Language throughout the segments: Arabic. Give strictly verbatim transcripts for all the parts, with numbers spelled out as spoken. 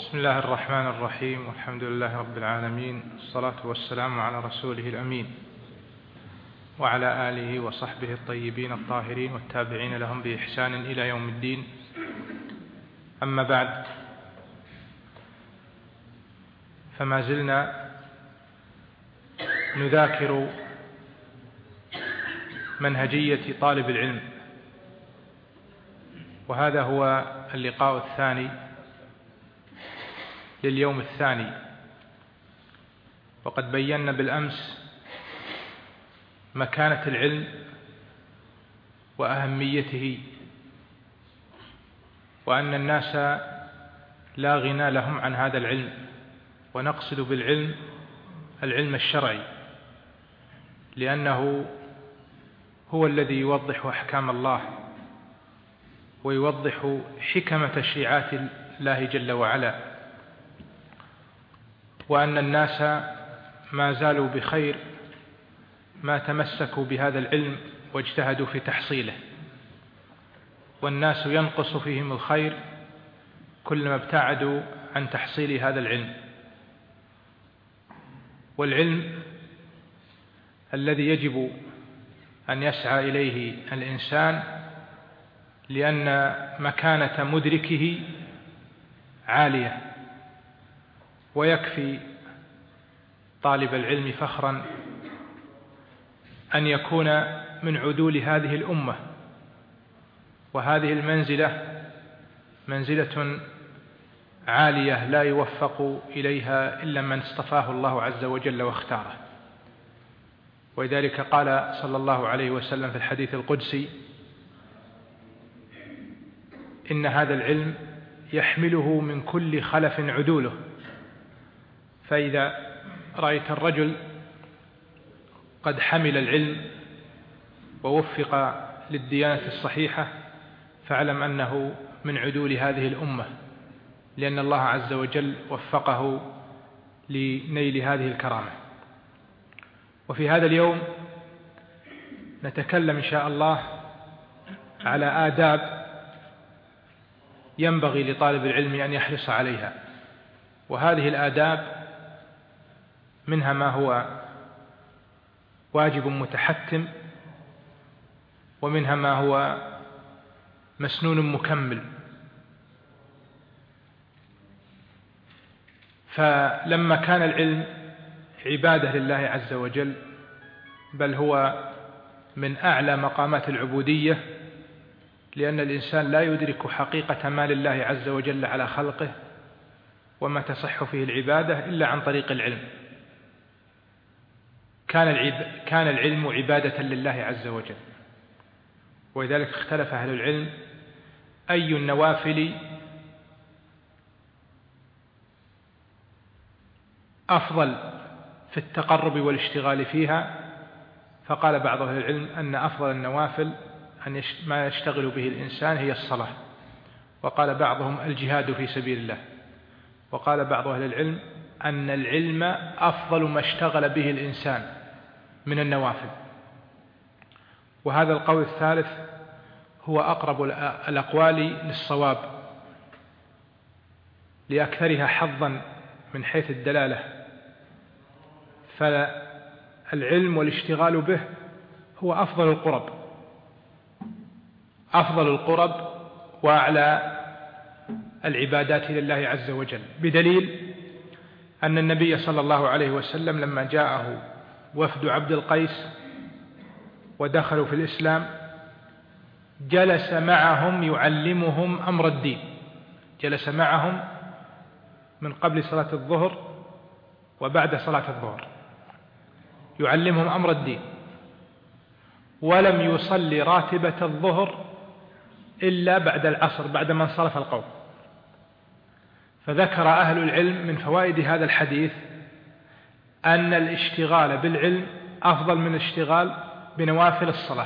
بسم الله الرحمن الرحيم، والحمد لله رب العالمين، الصلاة والسلام على رسوله الأمين وعلى آله وصحبه الطيبين الطاهرين والتابعين لهم بإحسان إلى يوم الدين. أما بعد، فما زلنا نذاكر منهجية طالب العلم، وهذا هو اللقاء الثاني لليوم الثاني. وقد بينا بالأمس مكانة العلم وأهميته، وأن الناس لا غنى لهم عن هذا العلم، ونقصد بالعلم العلم الشرعي، لأنه هو الذي يوضح أحكام الله ويوضح حكم تشريعات الله جل وعلا، وأن الناس ما زالوا بخير ما تمسكوا بهذا العلم واجتهدوا في تحصيله، والناس ينقص فيهم الخير كلما ابتعدوا عن تحصيل هذا العلم. والعلم الذي يجب أن يسعى إليه الإنسان، لأن مكانة مدركه عالية، ويكفي طالب العلم فخرا أن يكون من عدول هذه الأمة، وهذه المنزلة منزلة عالية لا يوفق إليها إلا من اصطفاه الله عز وجل واختاره. ولذلك قال صلى الله عليه وسلم في الحديث القدسي: إن هذا العلم يحمله من كل خلف عدوله، فإذا رأيت الرجل قد حمل العلم ووفق للديانة الصحيحة فاعلم أنه من عدول هذه الأمة، لأن الله عز وجل وفقه لنيل هذه الكرامة. وفي هذا اليوم نتكلم إن شاء الله على آداب ينبغي لطالب العلم أن يحرص عليها، وهذه الآداب منها ما هو واجب متحتم، ومنها ما هو مسنون مكمل. فلما كان العلم عبادة لله عز وجل، بل هو من أعلى مقامات العبودية، لأن الإنسان لا يدرك حقيقة ما لله عز وجل على خلقه وما تصح فيه العبادة إلا عن طريق العلم. كان العب... كان العلم عبادة لله عز وجل، ولذلك اختلف أهل العلم أي النوافل أفضل في التقرب والاشتغال فيها، فقال بعض أهل العلم أن أفضل النوافل أن يش... ما يشتغل به الإنسان هي الصلاة، وقال بعضهم الجهاد في سبيل الله، وقال بعض أهل العلم أن العلم أفضل ما اشتغل به الإنسان من النوافل. وهذا القول الثالث هو أقرب الأقوال للصواب، لأكثرها حظا من حيث الدلالة. فالعلم والاشتغال به هو أفضل القرب أفضل القرب وأعلى العبادات لله عز وجل، بدليل أن النبي صلى الله عليه وسلم لما جاءه وفد عبد القيس ودخلوا في الإسلام جلس معهم يعلمهم أمر الدين، جلس معهم من قبل صلاة الظهر وبعد صلاة الظهر يعلمهم أمر الدين، ولم يصلي راتبة الظهر إلا بعد العصر بعدما انصرف القوم. فذكر أهل العلم من فوائد هذا الحديث أن الاشتغال بالعلم أفضل من الاشتغال بنوافل الصلاة.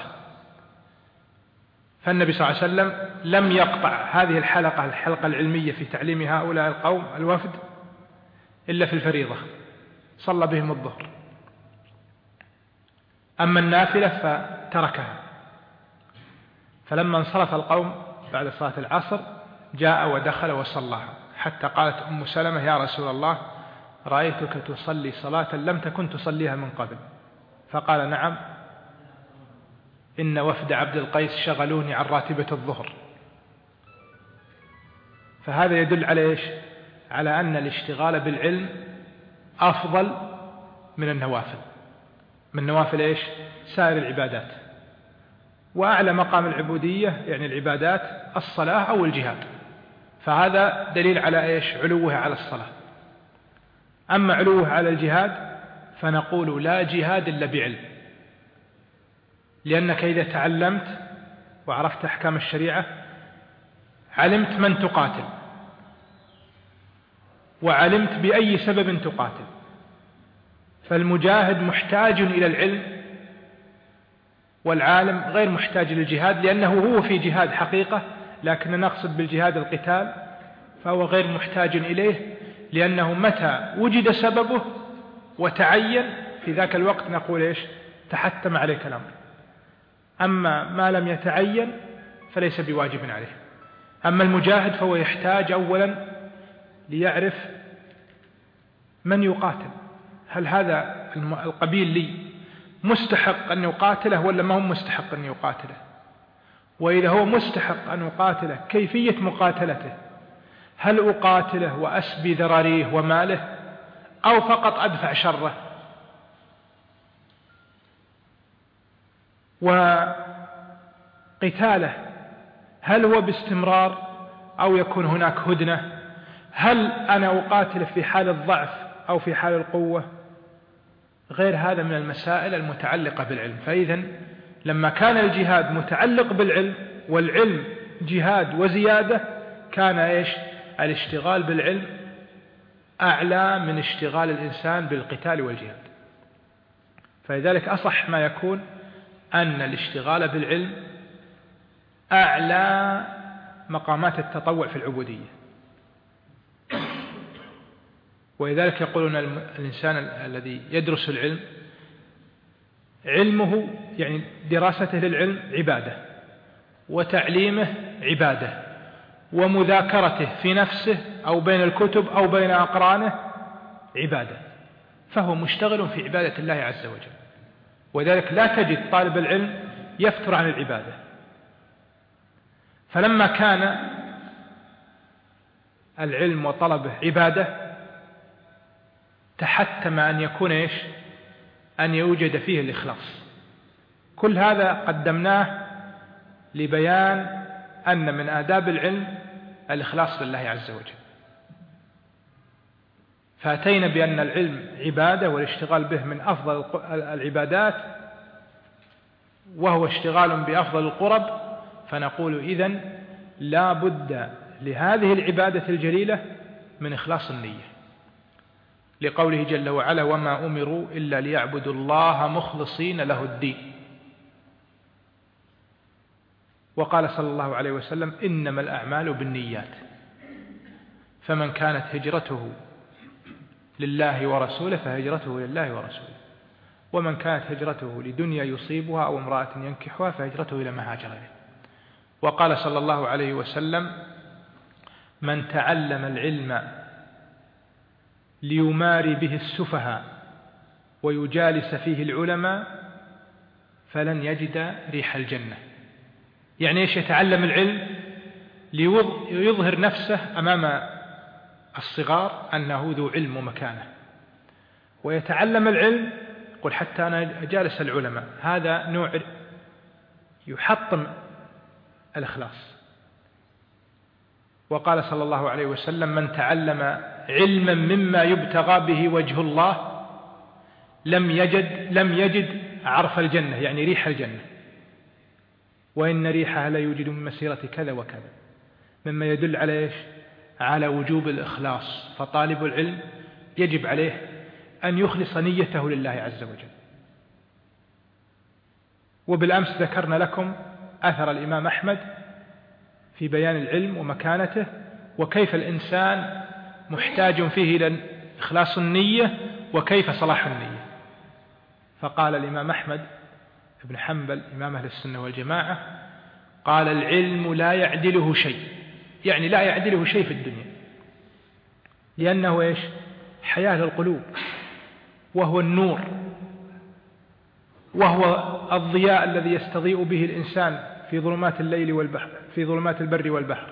فالنبي صلى الله عليه وسلم لم يقطع هذه الحلقة الحلقة العلمية في تعليم هؤلاء القوم الوفد إلا في الفريضة، صلى بهم الظهر. أما النافلة فتركها. فلما انصرف القوم بعد صلاة العصر جاء ودخل وصلى، حتى قالت أم سلمة يا رسول الله رأيتك تصلي صلاة لم تكن تصليها من قبل، فقال نعم إن وفد عبد القيس شغلوني عن راتبة الظهر. فهذا يدل على إيش؟ على أن الاشتغال بالعلم أفضل من النوافل، من نوافل إيش؟ سائر العبادات. وأعلى مقام العبودية يعني العبادات الصلاة أو الجهاد، فهذا دليل على إيش؟ علوه على الصلاة. أما علوه على الجهاد فنقول لا جهاد إلا بعلم، لأنك إذا تعلمت وعرفت أحكام الشريعة علمت من تقاتل، وعلمت بأي سبب تقاتل. فالمجاهد محتاج إلى العلم، والعالم غير محتاج للجهاد، لأنه هو في جهاد حقيقة، لكن نقصد بالجهاد القتال، فهو غير محتاج إليه، لأنه متى وجد سببه وتعين في ذاك الوقت نقول إيش؟ تحتم عليك الأمر. أما ما لم يتعين فليس بواجب عليه. أما المجاهد فهو يحتاج أولا ليعرف من يقاتل، هل هذا القبيل لي مستحق أن يقاتله ولا ما هو مستحق أن يقاتله؟ وإذا هو مستحق أن يقاتله كيفية مقاتلته، هل أقاتله وأسبي ذراريه وماله أو فقط أدفع شره؟ وقتاله هل هو باستمرار أو يكون هناك هدنة؟ هل أنا أقاتل في حال الضعف أو في حال القوة؟ غير هذا من المسائل المتعلقة بالعلم. فإذا لما كان الجهاد متعلق بالعلم والعلم جهاد وزيادة، كان إيش؟ الاشتغال بالعلم أعلى من اشتغال الإنسان بالقتال والجهاد. فلذلك أصح ما يكون أن الاشتغال بالعلم أعلى مقامات التطوع في العبودية. ولذلك يقولون الإنسان الذي يدرس العلم علمه يعني دراسته للعلم عبادة، وتعليمه عبادة، ومذاكرته في نفسه أو بين الكتب أو بين أقرانه عبادة، فهو مشتغل في عبادة الله عز وجل. وذلك لا تجد طالب العلم يفتر عن العبادة. فلما كان العلم وطلبه عبادة تحتم أن يكون إيش؟ أن يوجد فيه الإخلاص. كل هذا قدمناه لبيان أن من آداب العلم الإخلاص لله عز وجل. فأتينا بأن العلم عبادة والاشتغال به من أفضل العبادات، وهو اشتغال بأفضل القرب. فنقول إذن لا بد لهذه العبادة الجليلة من إخلاص النية، لقوله جل وعلا وما أمروا إلا ليعبدوا الله مخلصين له الدين. وقال صلى الله عليه وسلم إنما الأعمال بالنيات، فمن كانت هجرته لله ورسوله فهجرته لله ورسوله، ومن كانت هجرته لدنيا يصيبها أو امرأة ينكحها فهجرته إلى ما هاجر إليه. وقال صلى الله عليه وسلم من تعلم العلم ليماري به السفهاء ويجالس فيه العلماء فلن يجد ريح الجنة. يعني إيش يتعلم العلم؟ ليظهر نفسه أمام الصغار أنه ذو علم ومكانة، ويتعلم العلم يقول حتى أنا جالس العلماء. هذا نوع يحطم الإخلاص. وقال صلى الله عليه وسلم من تعلم علما مما يبتغى به وجه الله لم يجد لم يجد عرف الجنة، يعني ريح الجنة، وإن ريحها لا يوجد من مسيرة كذا وكذا، مما يدل على إيش؟ على وجوب الإخلاص. فطالب العلم يجب عليه أن يخلص نيته لله عز وجل. وبالأمس ذكرنا لكم أثر الإمام أحمد في بيان العلم ومكانته، وكيف الإنسان محتاج فيه إلى إخلاص النية وكيف صلاح النية. فقال الإمام أحمد بن حنبل إمام أهل السنة والجماعة قال العلم لا يعدله شيء، يعني لا يعدله شيء في الدنيا، لأنه إيش؟ حياة للقلوب، وهو النور، وهو الضياء الذي يستضيء به الإنسان في ظلمات الليل والبحر، في ظلمات البر والبحر.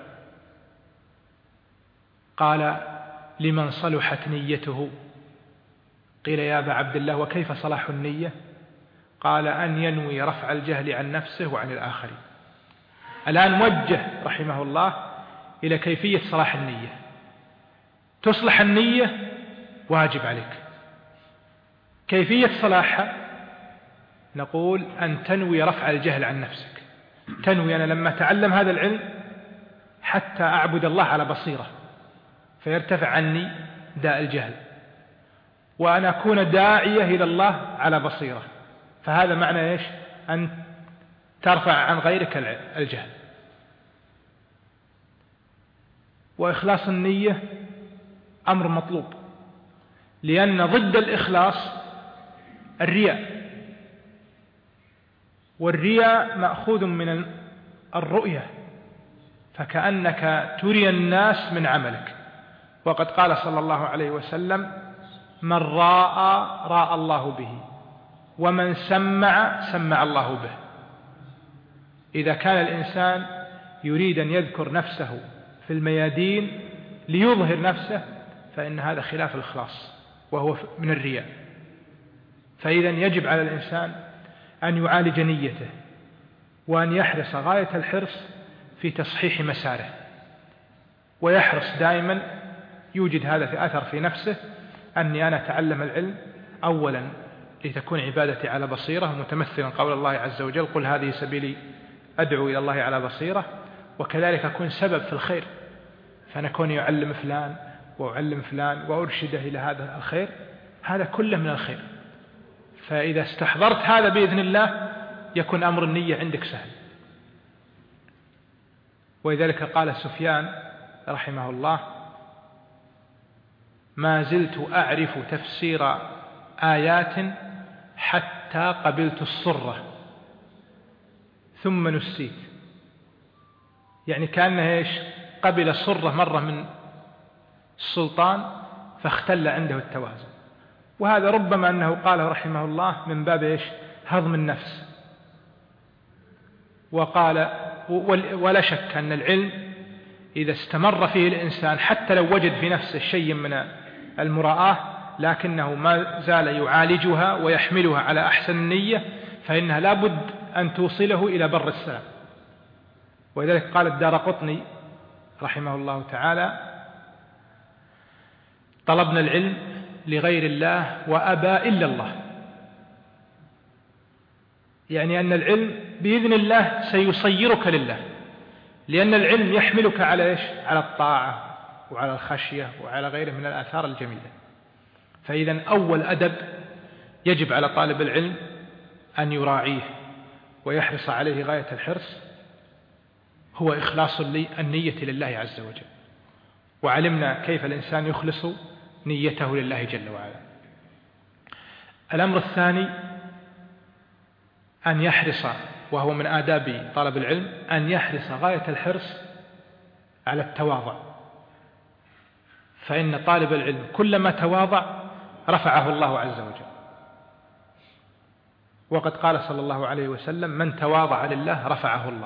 قال: لمن صلحت نيته. قيل: يا أبا عبد الله وكيف صلاح النية؟ قال: أن ينوي رفع الجهل عن نفسه وعن الآخرين. الآن وجه رحمه الله إلى كيفية صلاح النية. تصلح النية واجب عليك. كيفية صلاحها؟ نقول أن تنوي رفع الجهل عن نفسك. تنوي أنا لما تعلم هذا العلم حتى أعبد الله على بصيرة، فيرتفع عني داء الجهل، وأن أكون داعية إلى الله على بصيرة. فهذا معنى إيش؟ أن ترفع عن غيرك الجهل. وإخلاص النية أمر مطلوب، لأن ضد الإخلاص الرياء، والرياء مأخوذ من الرؤية، فكأنك تري الناس من عملك. وقد قال صلى الله عليه وسلم: من راى راى الله به، ومن سمع سمع الله به. إذا كان الإنسان يريد أن يذكر نفسه في الميادين ليظهر نفسه، فإن هذا خلاف الإخلاص وهو من الرياء. فإذا يجب على الإنسان أن يعالج نيته، وأن يحرص غاية الحرص في تصحيح مساره، ويحرص دائما يوجد هذا في أثر في نفسه: أني أنا أتعلم العلم أولا لتكون عبادتي على بصيرة، متمثلا قول الله عز وجل: قل هذه سبيلي أدعو إلى الله على بصيرة. وكذلك أكون سبب في الخير، فنكون يعلم فلان وأعلم فلان وأرشده إلى هذا الخير، هذا كله من الخير. فإذا استحضرت هذا بإذن الله يكون أمر النية عندك سهل. ولذلك قال سفيان رحمه الله: ما زلت أعرف تفسير آيات حتى قبلت الصرة ثم نسيت. يعني كأنه إيش؟ قبل الصرة مرة من السلطان فاختل عنده التوازن. وهذا ربما أنه قال رحمه الله من باب إيش؟ هضم النفس. وقال: ولا شك أن العلم إذا استمر فيه الإنسان حتى لو وجد في نفسه شيء من المراءة، لكنه ما زال يعالجها ويحملها على أحسن النية، فإنها لا بد أن توصله إلى بر السلام. ولذلك قال الدارقطني رحمه الله تعالى: طلبنا العلم لغير الله وأبى إلا الله. يعني أن العلم بإذن الله سيصيرك لله، لأن العلم يحملك على إيش؟ على الطاعة وعلى الخشية وعلى غيره من الآثار الجميلة. فإذا أول أدب يجب على طالب العلم أن يراعيه ويحرص عليه غاية الحرص هو إخلاص النية لله عز وجل. وعلمنا كيف الإنسان يخلص نيته لله جل وعلا. الأمر الثاني أن يحرص، وهو من آداب طلب العلم، أن يحرص غاية الحرص على التواضع. فإن طالب العلم كلما تواضع رفعه الله عز وجل. وقد قال صلى الله عليه وسلم: من تواضع لله رفعه الله.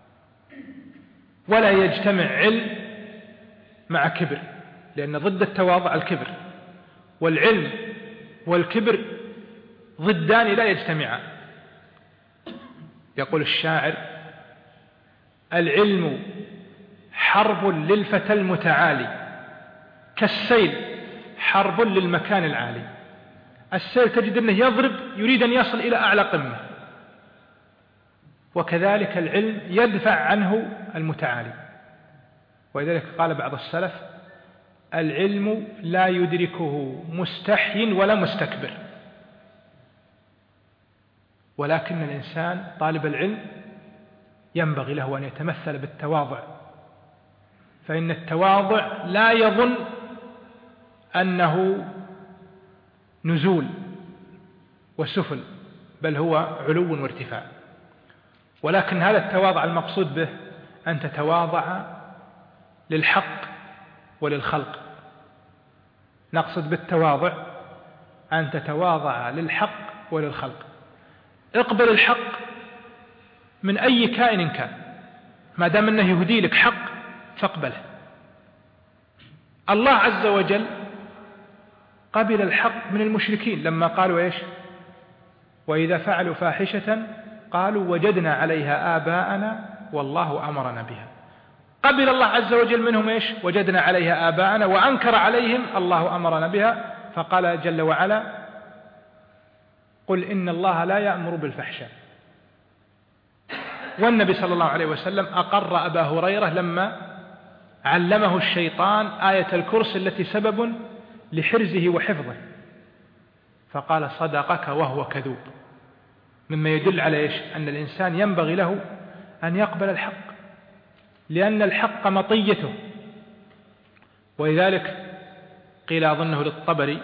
ولا يجتمع علم مع كبر، لأن ضد التواضع الكبر، والعلم والكبر ضدان لا يجتمعان. يقول الشاعر: العلم حرب للفتى المتعالي، كالسيل حرب للمكان العالي. السيل تجد أنه يضرب يريد أن يصل إلى أعلى قمة، وكذلك العلم يدفع عنه المتعالي. ولذلك قال بعض السلف: العلم لا يدركه مستحي ولا مستكبر. ولكن الإنسان طالب العلم ينبغي له أن يتمثل بالتواضع، فإن التواضع لا يظن أنه نزول وسفل، بل هو علو وارتفاع. ولكن هذا التواضع المقصود به أن تتواضع للحق وللخلق، نقصد بالتواضع أن تتواضع للحق وللخلق. اقبل الحق من أي كائن كان، ما دام أنه يهدي لك حق فاقبله. الله عز وجل قبل الحق من المشركين لما قالوا إيش؟ وإذا فعلوا فاحشة قالوا وجدنا عليها آباءنا والله أمرنا بها. قبل الله عز وجل منهم إيش؟ وجدنا عليها آباءنا، وأنكر عليهم الله أمرنا بها، فقال جل وعلا قل إن الله لا يأمر بالفحشاء. والنبي صلى الله عليه وسلم أقر أبا هريرة لما علمه الشيطان آية الكرسي التي سبب لحرزه وحفظه، فقال صدقك وهو كذوب، مما يدل على إيش؟ أن الإنسان ينبغي له أن يقبل الحق، لأن الحق مطيته. ولذلك قيل أظنه للطبري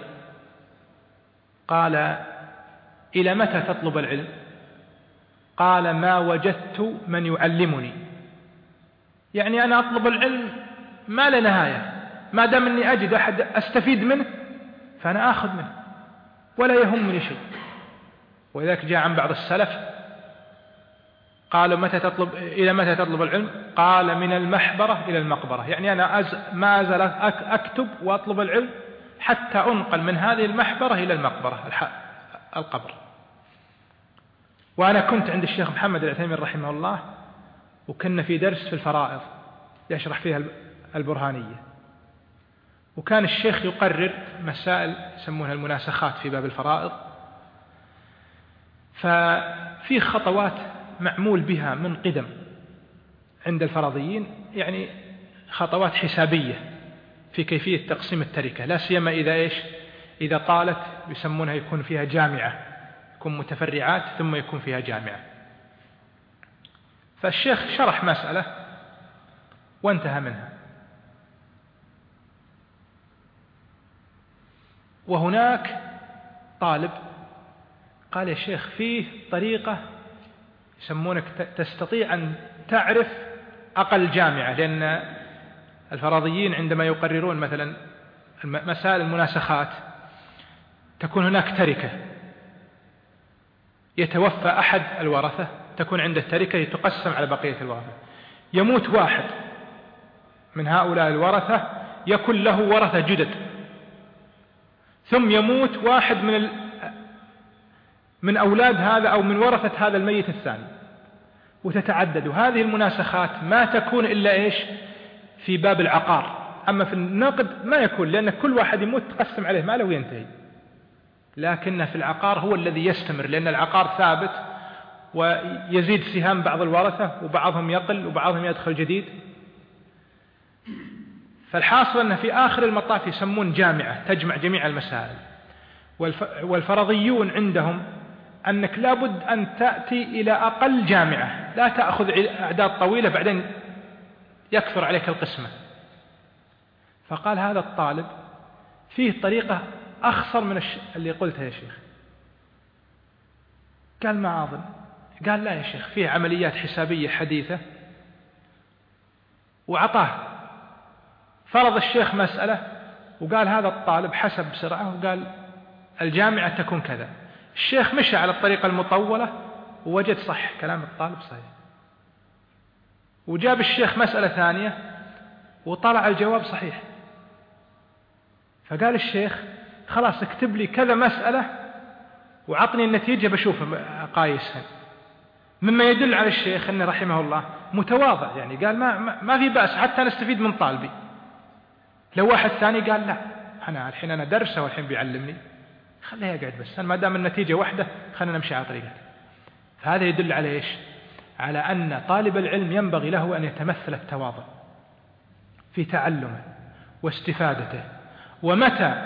قال إلى متى تطلب العلم؟ قال ما وجدت من يعلمني. يعني أنا أطلب العلم ما لا نهاية، ما دام أني أجد أحد أستفيد منه فأنا آخذ منه ولا يهمني شيء. ولذلك جاء عن بعض السلف قالوا متى تطلب إلى متى تطلب العلم؟ قال من المحبرة إلى المقبرة. يعني أنا أز ما أزال أكتب وأطلب العلم حتى أنقل من هذه المحبرة إلى المقبرة القبر. وأنا كنت عند الشيخ محمد العثيمين رحمه الله، وكنا في درس في الفرائض يشرح فيها البرهانية، وكان الشيخ يقرر مسائل يسمونها المناسخات في باب الفرائض، ففي خطوات معمول بها من قدم عند الفرضيين، يعني خطوات حسابية في كيفية تقسيم التركة، لا سيما إذا إيش؟ إذا طالت يسمونها يكون فيها جامعة، يكون متفرعات ثم يكون فيها جامعة. فالشيخ شرح مسألة وانتهى منها، وهناك طالب قال يا شيخ فيه طريقة يسمونك تستطيع أن تعرف أقل جامعة، لأن الفرضيين عندما يقررون مثلا مسائل المناسخات تكون هناك تركة، يتوفى أحد الورثة تكون عنده تركة تقسم على بقية الورثة، يموت واحد من هؤلاء الورثة يكون له ورثة جدد، ثم يموت واحد من ال... من أولاد هذا أو من ورثة هذا الميت الثاني، وتتعدد. هذه المناسخات ما تكون إلا إيش؟ في باب العقار. أما في النقد ما يكون، لأن كل واحد يموت تقسم عليه ماله وينتهي، لكن في العقار هو الذي يستمر، لأن العقار ثابت ويزيد سهام بعض الورثة وبعضهم يقل وبعضهم يدخل جديد. فالحاصل أن في آخر المطاف يسمون جامعة تجمع جميع المسائل، والفرضيون عندهم أنك لابد أن تأتي إلى أقل جامعة، لا تأخذ أعداد طويلة بعدين يكثر عليك القسمة. فقال هذا الطالب فيه طريقة أخصر من اللي قلتها يا شيخ. قال ما أظن. قال لا يا شيخ، فيه عمليات حسابية حديثة، وعطاه فرض الشيخ مسألة وقال هذا الطالب حسب بسرعة وقال الجامعة تكون كذا. الشيخ مشى على الطريقة المطولة ووجد صح كلام الطالب صحيح، وجاب الشيخ مسألة ثانية وطلع الجواب صحيح. فقال الشيخ خلاص اكتب لي كذا مسألة وعطني النتيجة بشوف قايسها، مما يدل على الشيخ أنه رحمه الله متواضع، يعني قال ما, ما في بأس حتى نستفيد من طالبي. لو واحد ثاني قال لا أنا الحين أنا درسه والحين بيعلمني خليه يقعد، بس ما دام النتيجة واحدة خلينا نمشي على طريقته. فهذا يدل على إيش؟ على أن طالب العلم ينبغي له أن يتمثل التواضع في تعلمه واستفادته، ومتى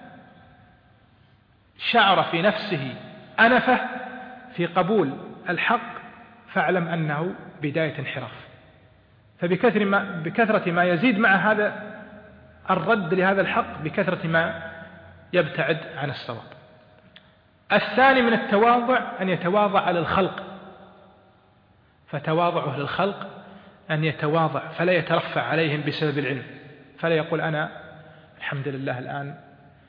شعر في نفسه أنفة في قبول الحق فاعلم أنه بداية انحراف. فبكثرة ما, بكثرة ما يزيد مع هذا الرد لهذا الحق بكثرة ما يبتعد عن الصواب. الثاني من التواضع أن يتواضع على الخلق، فتواضعه للخلق أن يتواضع فلا يترفع عليهم بسبب العلم، فلا يقول أنا الحمد لله الآن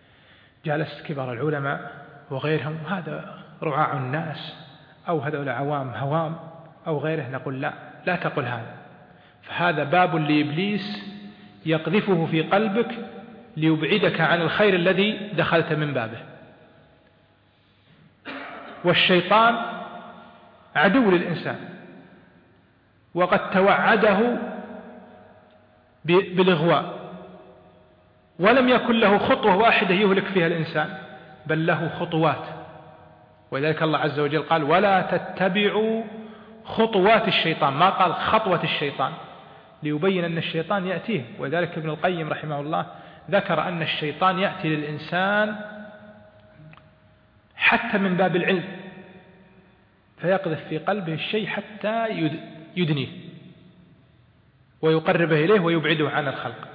جالست كبار العلماء وغيرهم وهذا رعاع الناس أو هذول عوام هوام أو غيره، نقول لا، لا تقل هذا، فهذا باب لإبليس يقذفه في قلبك ليبعدك عن الخير الذي دخلت من بابه. والشيطان عدو للإنسان، وقد توعده بالإغواء، ولم يكن له خطوة واحدة يهلك فيها الإنسان، بل له خطوات. ولذلك الله عز وجل قال ولا تتبعوا خطوات الشيطان، ما قال خطوة الشيطان، ليبين أن الشيطان يأتيه. ولذلك ابن القيم رحمه الله ذكر أن الشيطان يأتي للإنسان حتى من باب العلم، فيقذف في قلبه الشيء حتى يدنيه ويقربه إليه ويبعده عن الخلق.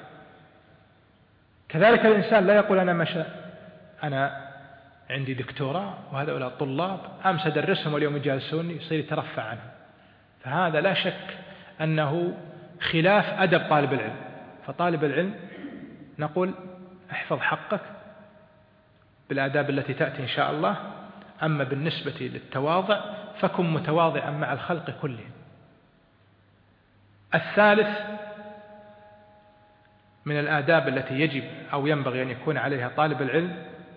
كذلك الإنسان لا يقول أنا مشى أنا عندي دكتوراه وهذا طلاب أمس أدرسهم واليوم يجالسوني، يصير يترفع عنهم، فهذا لا شك أنه خلاف أدب طالب العلم. فطالب العلم نقول احفظ حقك بالآداب التي تأتي إن شاء الله. أما بالنسبة للتواضع فكن متواضعا مع الخلق كلهم. الثالث من الآداب التي يجب أو ينبغي أن يكون عليها طالب العلم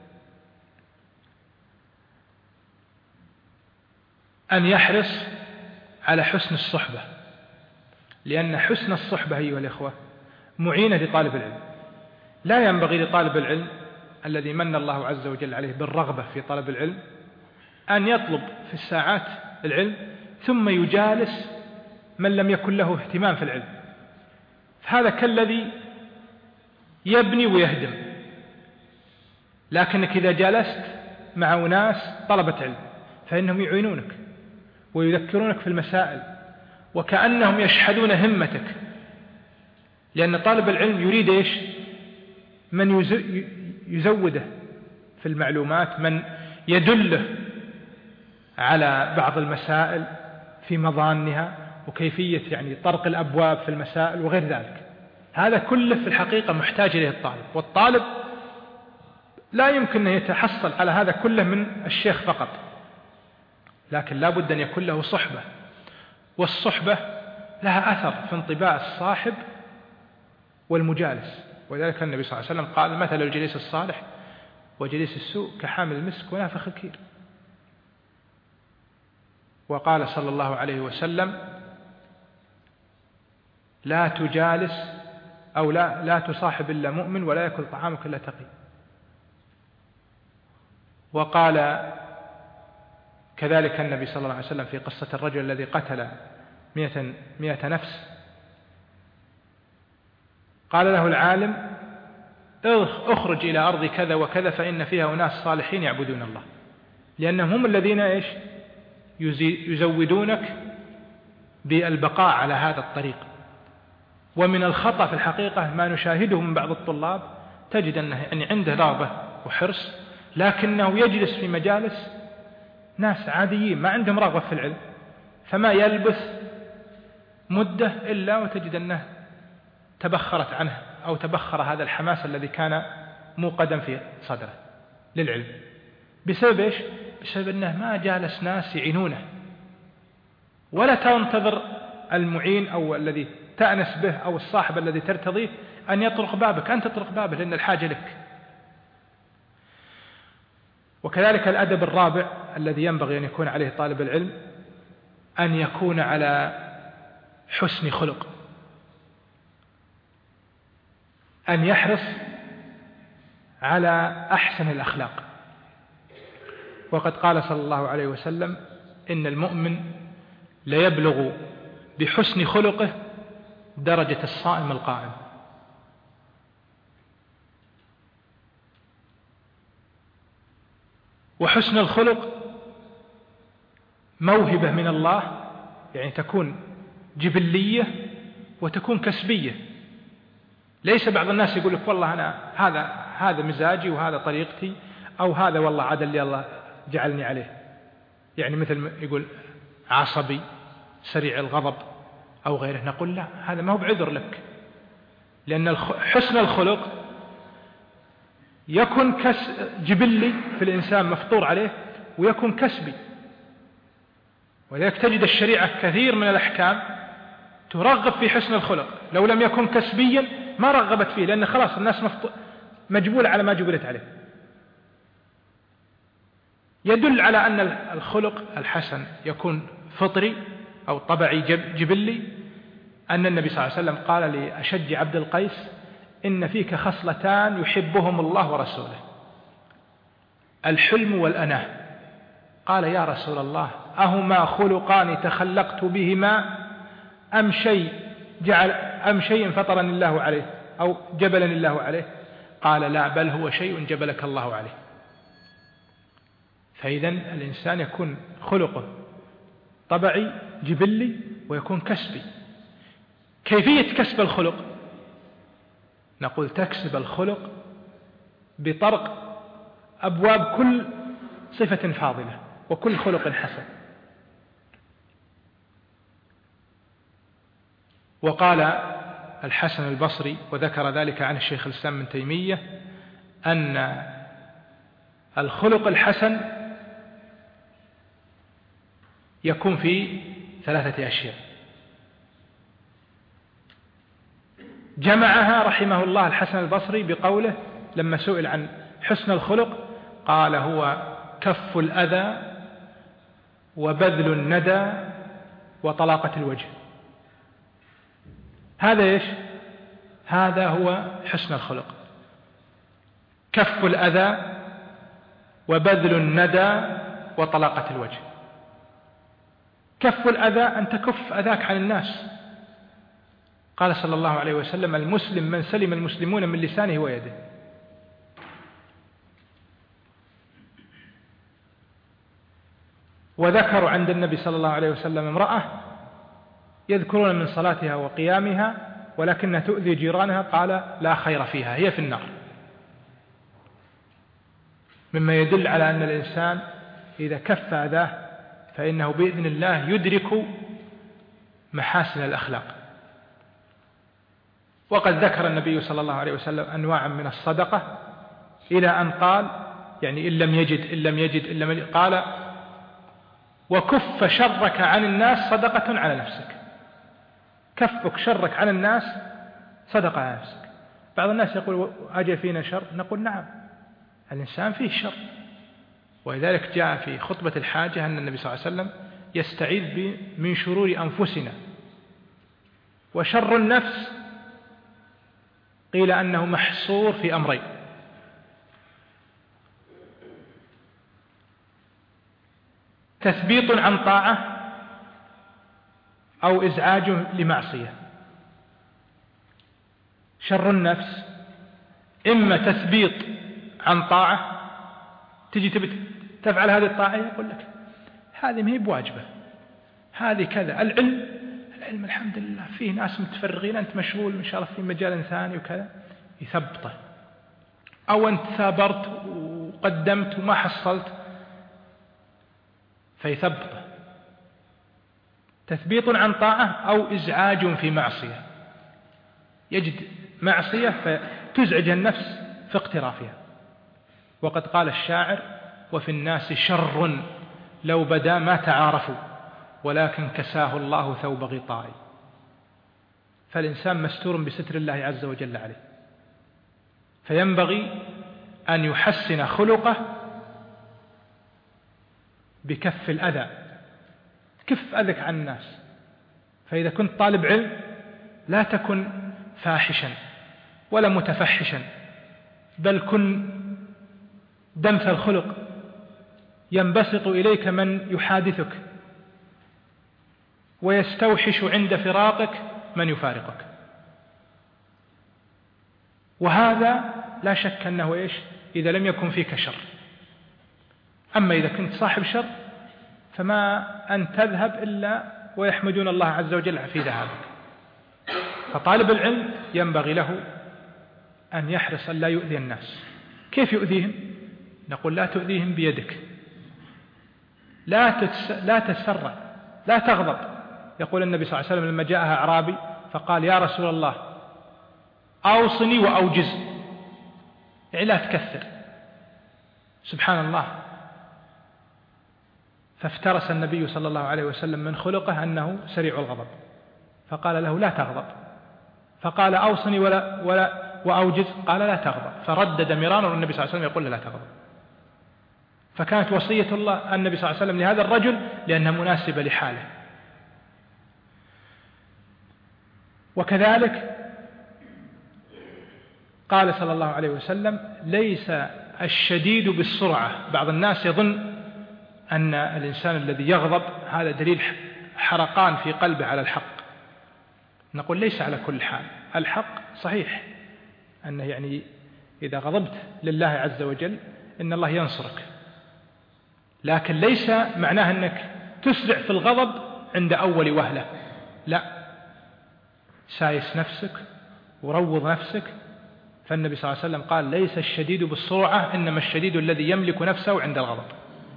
أن يحرص على حسن الصحبة، لأن حسن الصحبة أيها الإخوة معينة لطالب العلم. لا ينبغي لطالب العلم الذي من الله عز وجل عليه بالرغبة في طلب العلم أن يطلب في الساعات العلم ثم يجالس من لم يكن له اهتمام في العلم، فهذا كالذي يبني ويهدم. لكنك إذا جلست مع أناس طلبة علم فإنهم يعينونك ويذكرونك في المسائل وكأنهم يشحذون همتك، لأن طالب العلم يريد إيش؟ من يزوده في المعلومات، من يدله على بعض المسائل في مظانها وكيفية يعني طرق الأبواب في المسائل وغير ذلك. هذا كله في الحقيقة محتاج إليه الطالب، والطالب لا يمكن أن يتحصل على هذا كله من الشيخ فقط، لكن لا بد أن يكون له صحبة، والصحبة لها أثر في انطباع الصاحب والمجالس. ولذلك النبي صلى الله عليه وسلم قال مثل الجليس الصالح وجليس السوء كحامل المسك ونافخ الكير. وقال صلى الله عليه وسلم لا تجالس أو لا, لا تصاحب إلا مؤمن ولا يأكل طعامك إلا تقي. وقال كذلك النبي صلى الله عليه وسلم في قصة الرجل الذي قتل مئة, مئة نفس، قال له العالم اخرج إلى أرض كذا وكذا فإن فيها أناس صالحين يعبدون الله، لأنهم هم الذين إيش يزودونك بالبقاء على هذا الطريق. ومن الخطأ في الحقيقة ما نشاهده من بعض الطلاب، تجد أنه يعني عنده رغبة وحرص لكنه يجلس في مجالس ناس عاديين ما عندهم رغبة في العلم، فما يلبث مدة إلا وتجد أنه تبخرت عنه أو تبخر هذا الحماس الذي كان موقدا في صدره للعلم. بسبب إيش؟ بسبب أنه ما جالس ناس يعينونه. ولا تنتظر المعين أو الذي تأنس به أو الصاحب الذي ترتضيه أن يطرق بابك، أنت تطرق بابه لأن الحاجة لك. وكذلك الأدب الرابع الذي ينبغي أن يكون عليه طالب العلم أن يكون على حسن خلق، أن يحرص على أحسن الأخلاق. وقد قال صلى الله عليه وسلم إن المؤمن ليبلغ بحسن خلقه درجة الصائم القائم. وحسن الخلق موهبة من الله، يعني تكون جبلية وتكون كسبية. ليس بعض الناس يقول لك والله أنا هذا هذا مزاجي وهذا طريقتي، أو هذا والله عاد اللي الله جعلني عليه، يعني مثل يقول عصبي سريع الغضب أو غيره. نقول لا، هذا ما هو بعذر لك، لأن حسن الخلق يكن كس جبلي في الإنسان مفطور عليه، ويكون كسبي. ولذلك تجد الشريعة كثير من الأحكام ترغب في حسن الخلق، لو لم يكن كسبيا ما رغبت فيه، لأن خلاص الناس مجبولة على ما جبلت عليه. يدل على أن الخلق الحسن يكون فطري أو طبعي جبلي، أن النبي صلى الله عليه وسلم قال لأشج عبد القيس: إن فيك خصلتان يحبهم الله ورسوله، الحلم والأناه. قال: يا رسول الله، أهما خلقان تخلقت بهما أم شيء جعل أم شيء فطرني الله عليه أو جبلني الله عليه؟ قال: لا، بل هو شيء جبلك الله عليه. فإذا الإنسان يكون خلقه طبعي جبلي ويكون كسبي. كيفية كسب الخلق؟ نقول تكسب الخلق بطرق أبواب كل صفة فاضلة وكل خلق حسن. وقال الحسن البصري، وذكر ذلك عن الشيخ الإسلام ابن تيمية، أن الخلق الحسن يكون في ثلاثة أشياء، جمعها رحمه الله الحسن البصري بقوله لما سئل عن حسن الخلق، قال: هو كف الأذى وبذل الندى وطلاقة الوجه. هذا إيش؟ هذا هو حسن الخلق، كف الأذى وبذل الندى وطلاقة الوجه. كف الأذى أن تكف أذاك عن الناس. قال صلى الله عليه وسلم: المسلم من سلم المسلمون من لسانه ويده. وذكروا عند النبي صلى الله عليه وسلم امرأة يذكرون من صلاتها وقيامها ولكنها تؤذي جيرانها، قال: لا خير فيها، هي في النار. مما يدل على أن الإنسان إذا كف أذاه فإنه بإذن الله يدرك محاسن الأخلاق. وقد ذكر النبي صلى الله عليه وسلم أنواعا من الصدقة إلى أن قال، يعني إن لم يجد إن لم يجد إن لم يجد قال: وكف شرك عن الناس صدقة على نفسك. كفك شرك عن الناس صدقة على نفسك. بعض الناس يقول: أجي فينا شر؟ نقول: نعم، الإنسان فيه شر. ولذلك جاء في خطبة الحاجة أن النبي صلى الله عليه وسلم يستعيذ من شرور أنفسنا. وشر النفس قيل أنه محصور في أمرين: تثبيط عن طاعة أو إزعاج لمعصية. شر النفس إما تثبيط عن طاعة، تجي تبي تفعل هذه الطاعة يقول لك هذه ما هي بواجبة، هذه كذا. العلم العلم الحمد لله فيه ناس متفرغين، أنت مشغول إن شاء الله في مجال ثاني وكذا، يثبطه. أو أنت ثابرت وقدمت وما حصلت فيثبطه. تثبيط عن طاعة أو إزعاج في معصية، يجد معصية فتزعج النفس في اقترافها. وقد قال الشاعر: وفي الناس شر لو بدا ما تعارفوا ولكن كساه الله ثوب غطاء. فالإنسان مستور بستر الله عز وجل عليه، فينبغي أن يحسن خلقه بكف الأذى. كف أذك عن الناس. فإذا كنت طالب علم لا تكن فاحشا ولا متفحشا، بل كن دمث الخلق، ينبسط إليك من يحادثك ويستوحش عند فراقك من يفارقك. وهذا لا شك أنه إيش؟ إذا لم يكن فيك شر. أما إذا كنت صاحب شر فما أن تذهب إلا ويحمدون الله عز وجل في ذهابك. فطالب العلم ينبغي له أن يحرص أن لا يؤذي الناس. كيف يؤذيهم؟ نقول: لا تؤذيهم بيدك، لا تتس... لا تتسرع، لا تغضب. يقول النبي صلى الله عليه وسلم لما جاءها أعرابي فقال: يا رسول الله أوصني وأوجز، يعني لا تكثر. سبحان الله، فافترس النبي صلى الله عليه وسلم من خلقه أنه سريع الغضب، فقال له لا تغضب، فقال أوصني ولا ولا وأوجز، قال لا تغضب، فردد مرارا والنبي صلى الله عليه وسلم يقول له لا تغضب. فكانت وصية الله النبي صلى الله عليه وسلم لهذا الرجل لأنها مناسبة لحاله. وكذلك قال صلى الله عليه وسلم ليس الشديد بالسرعة. بعض الناس يظن أن الإنسان الذي يغضب هذا دليل حرقان في قلبه على الحق. نقول ليس على كل حال. الحق صحيح أنه يعني إذا غضبت لله عز وجل إن الله ينصرك، لكن ليس معناه أنك تسرع في الغضب عند أول وهلة، لا، سايس نفسك وروض نفسك. فالنبي صلى الله عليه وسلم قال ليس الشديد بالسرعة إنما الشديد الذي يملك نفسه عند الغضب.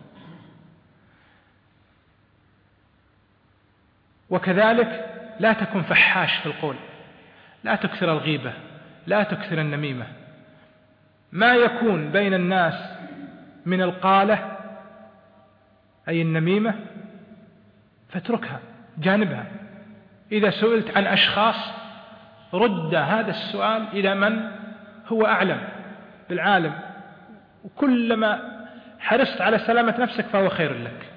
وكذلك لا تكن فحاش في القول، لا تكثر الغيبة، لا تكثر النميمة. ما يكون بين الناس من القالة أي النميمة فاتركها جانبها. إذا سئلت عن أشخاص رد هذا السؤال إلى من هو أعلم بالعالم، وكلما حرصت على سلامة نفسك فهو خير لك.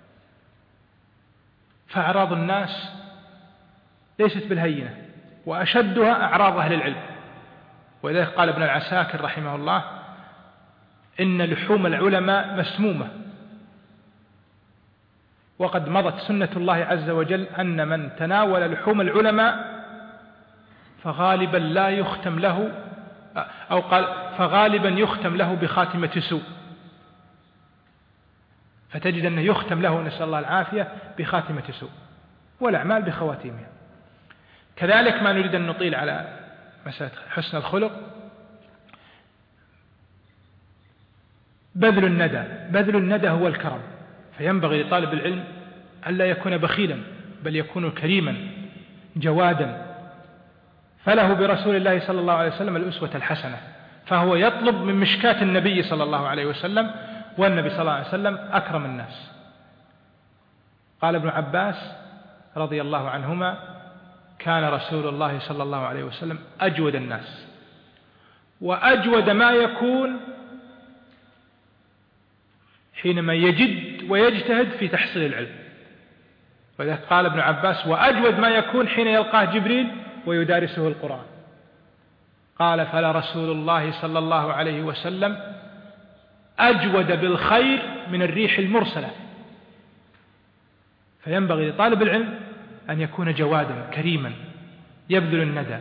فأعراض الناس ليست بالهينة، وأشدها أعراض أهل العلم. ولذلك قال ابن العساكر رحمه الله إن لحوم العلماء مسمومة، وقد مضت سنة الله عز وجل أن من تناول لحوم العلماء فغالبا لا يختم له، أو قال فغالبا يختم له بخاتمة سوء. فتجد أنه يختم له نسأل الله العافية بخاتمة سوء، والأعمال بخواتيمها. كذلك ما نريد أن نطيل على مسألة حسن الخلق، بذل الندى. بذل الندى هو الكرم، فينبغي لطالب العلم ألا يكون بخيلا بل يكون كريما جوادا. فله برسول الله صلى الله عليه وسلم الأسوة الحسنة، فهو يطلب من مشكاة النبي صلى الله عليه وسلم، والنبي صلى الله عليه وسلم أكرم الناس. قال ابن عباس رضي الله عنهما كان رسول الله صلى الله عليه وسلم أجود الناس، وأجود ما يكون حينما يجد ويجتهد في تحصيل العلم. ولذلك قال ابن عباس وأجود ما يكون حين يلقاه جبريل ويدارسه القرآن. قال فلا رسول الله صلى الله عليه وسلم أجود بالخير من الريح المرسلة. فينبغي لطالب العلم أن يكون جوادا كريما يبذل الندى.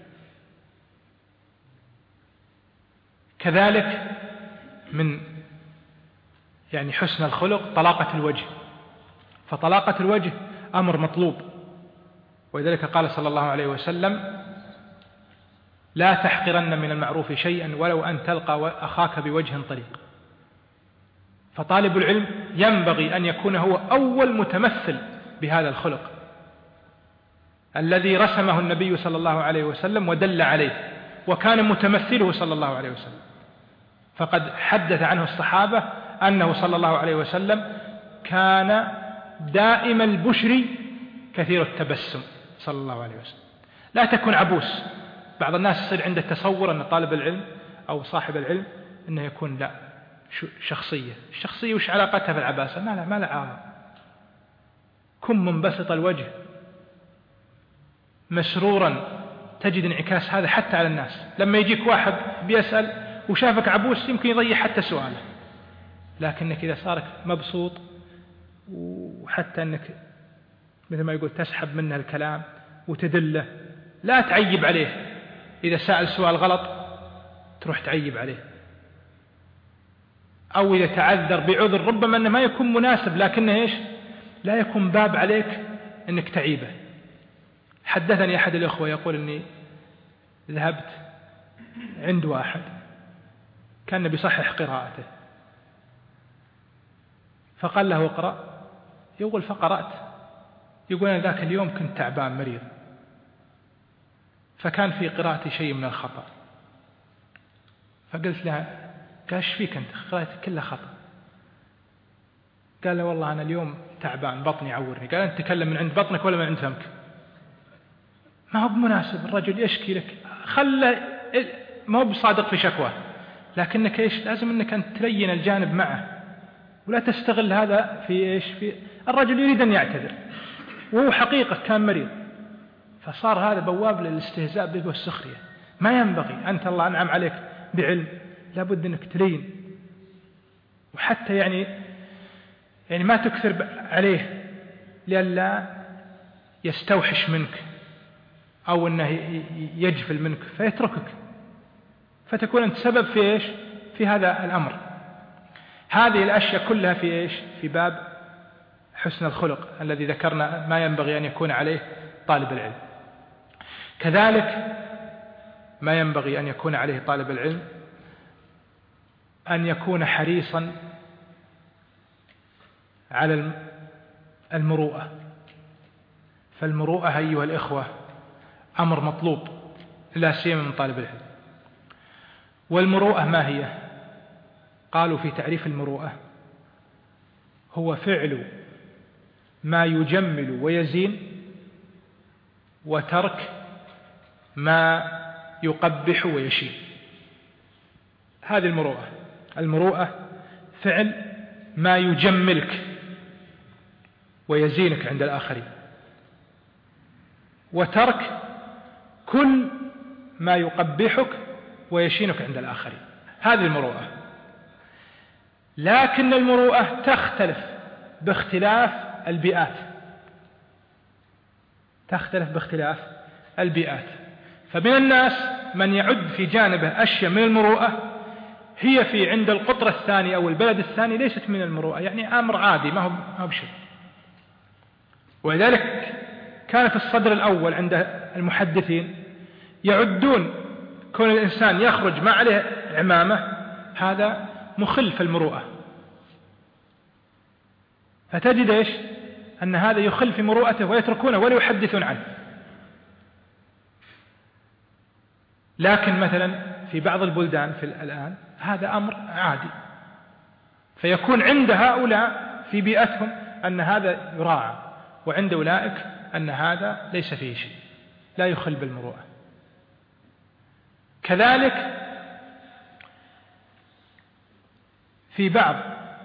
كذلك من يعني حسن الخلق طلاقة الوجه، فطلاقة الوجه أمر مطلوب. ولذلك قال صلى الله عليه وسلم لا تحقرن من المعروف شيئا ولو أن تلقى أخاك بوجه طليق. فطالب العلم ينبغي أن يكون هو أول متمثل بهذا الخلق الذي رسمه النبي صلى الله عليه وسلم ودل عليه، وكان متمثله صلى الله عليه وسلم. فقد حدث عنه الصحابة أنه صلى الله عليه وسلم كان دائم البشر كثير التبسم صلى الله عليه وسلم. لا تكن عبوس. بعض الناس يصير عنده تصور أن طالب العلم أو صاحب العلم أنه يكون لا شخصية. الشخصية وش علاقتها بالعباسة؟ ما لا ما لا علاقة. كن منبسط الوجه مسرورا، تجد انعكاس هذا حتى على الناس. لما يجيك واحد بيسأل وشافك عبوس يمكن يضيع حتى سؤاله، لكنك إذا صارك مبسوط وحتى أنك مثل ما يقول تسحب منه الكلام وتدله، لا تعيب عليه. إذا سأل سؤال غلط تروح تعيب عليه، أو إذا تعذر بعذر ربما أنه ما يكون مناسب لكنه إيش لا يكون باب عليك أنك تعيبه. حدثني أحد الأخوة يقول أني ذهبت عند واحد كان بيصحح قراءته، فقال له اقرأ، يقول فقرأت، يقول أنا ذاك اليوم كنت تعبان مريض، فكان في قراءتي شيء من الخطأ، فقلت لها، قال ايش فيك أنت؟ قرأت كلها خطأ. قال له والله أنا اليوم تعبان بطني يعورني. قال أنت تتكلم من عند بطنك ولا من عند فمك؟ ما هو بمناسب الرجل يشكي لك، خله ما هو بصادق في شكواه، لكنك إيش لازم أنك أن تبين الجانب معه ولا تستغل هذا في إيش في الرجل يريد أن يعتذر وهو حقيقة كان مريض، فصار هذا بواب للاستهزاء به والسخرية. ما ينبغي، أنت الله أنعم عليك بعلم، لابد أنك تلين، وحتى يعني يعني ما تكثر عليه لئلا يستوحش منك أو أنه يجفل منك فيتركك، فتكون أنت سبب في إيش في هذا الأمر. هذه الأشياء كلها في إيش في باب حسن الخلق الذي ذكرنا ما ينبغي أن يكون عليه طالب العلم. كذلك ما ينبغي أن يكون عليه طالب العلم أن يكون حريصا على المروءة. فالمروءة أيها الإخوة أمر مطلوب لا سيما من طالب العلم. والمروءة ما هي؟ قالوا في تعريف المروءة هو فعل ما يجمل ويزين وترك ما يقبح ويشين. هذه المروءة. المروءة فعل ما يجملك ويزينك عند الآخرين، وترك كل ما يقبحك ويشينك عند الآخرين. هذه المروءة. لكن المروءة تختلف باختلاف البيئات، تختلف باختلاف البيئات. فمن الناس من يعد في جانبه أشياء من المروءة هي في عند القطر الثاني أو البلد الثاني ليست من المروءة، يعني أمر عادي ما هو ما هو بشيء. ولذلك كان في الصدر الأول عند المحدثين يعدون كون الإنسان يخرج ما عليه عمامة هذا مخل في المروءة، فتجد إيش أن هذا يخل في مروءته ويتركونه ولا يحدثون عنه. لكن مثلا في بعض البلدان في الآن هذا أمر عادي، فيكون عند هؤلاء في بيئتهم أن هذا يراعى، وعند أولئك أن هذا ليس فيه شيء لا يخل بالمروءة. كذلك في بعض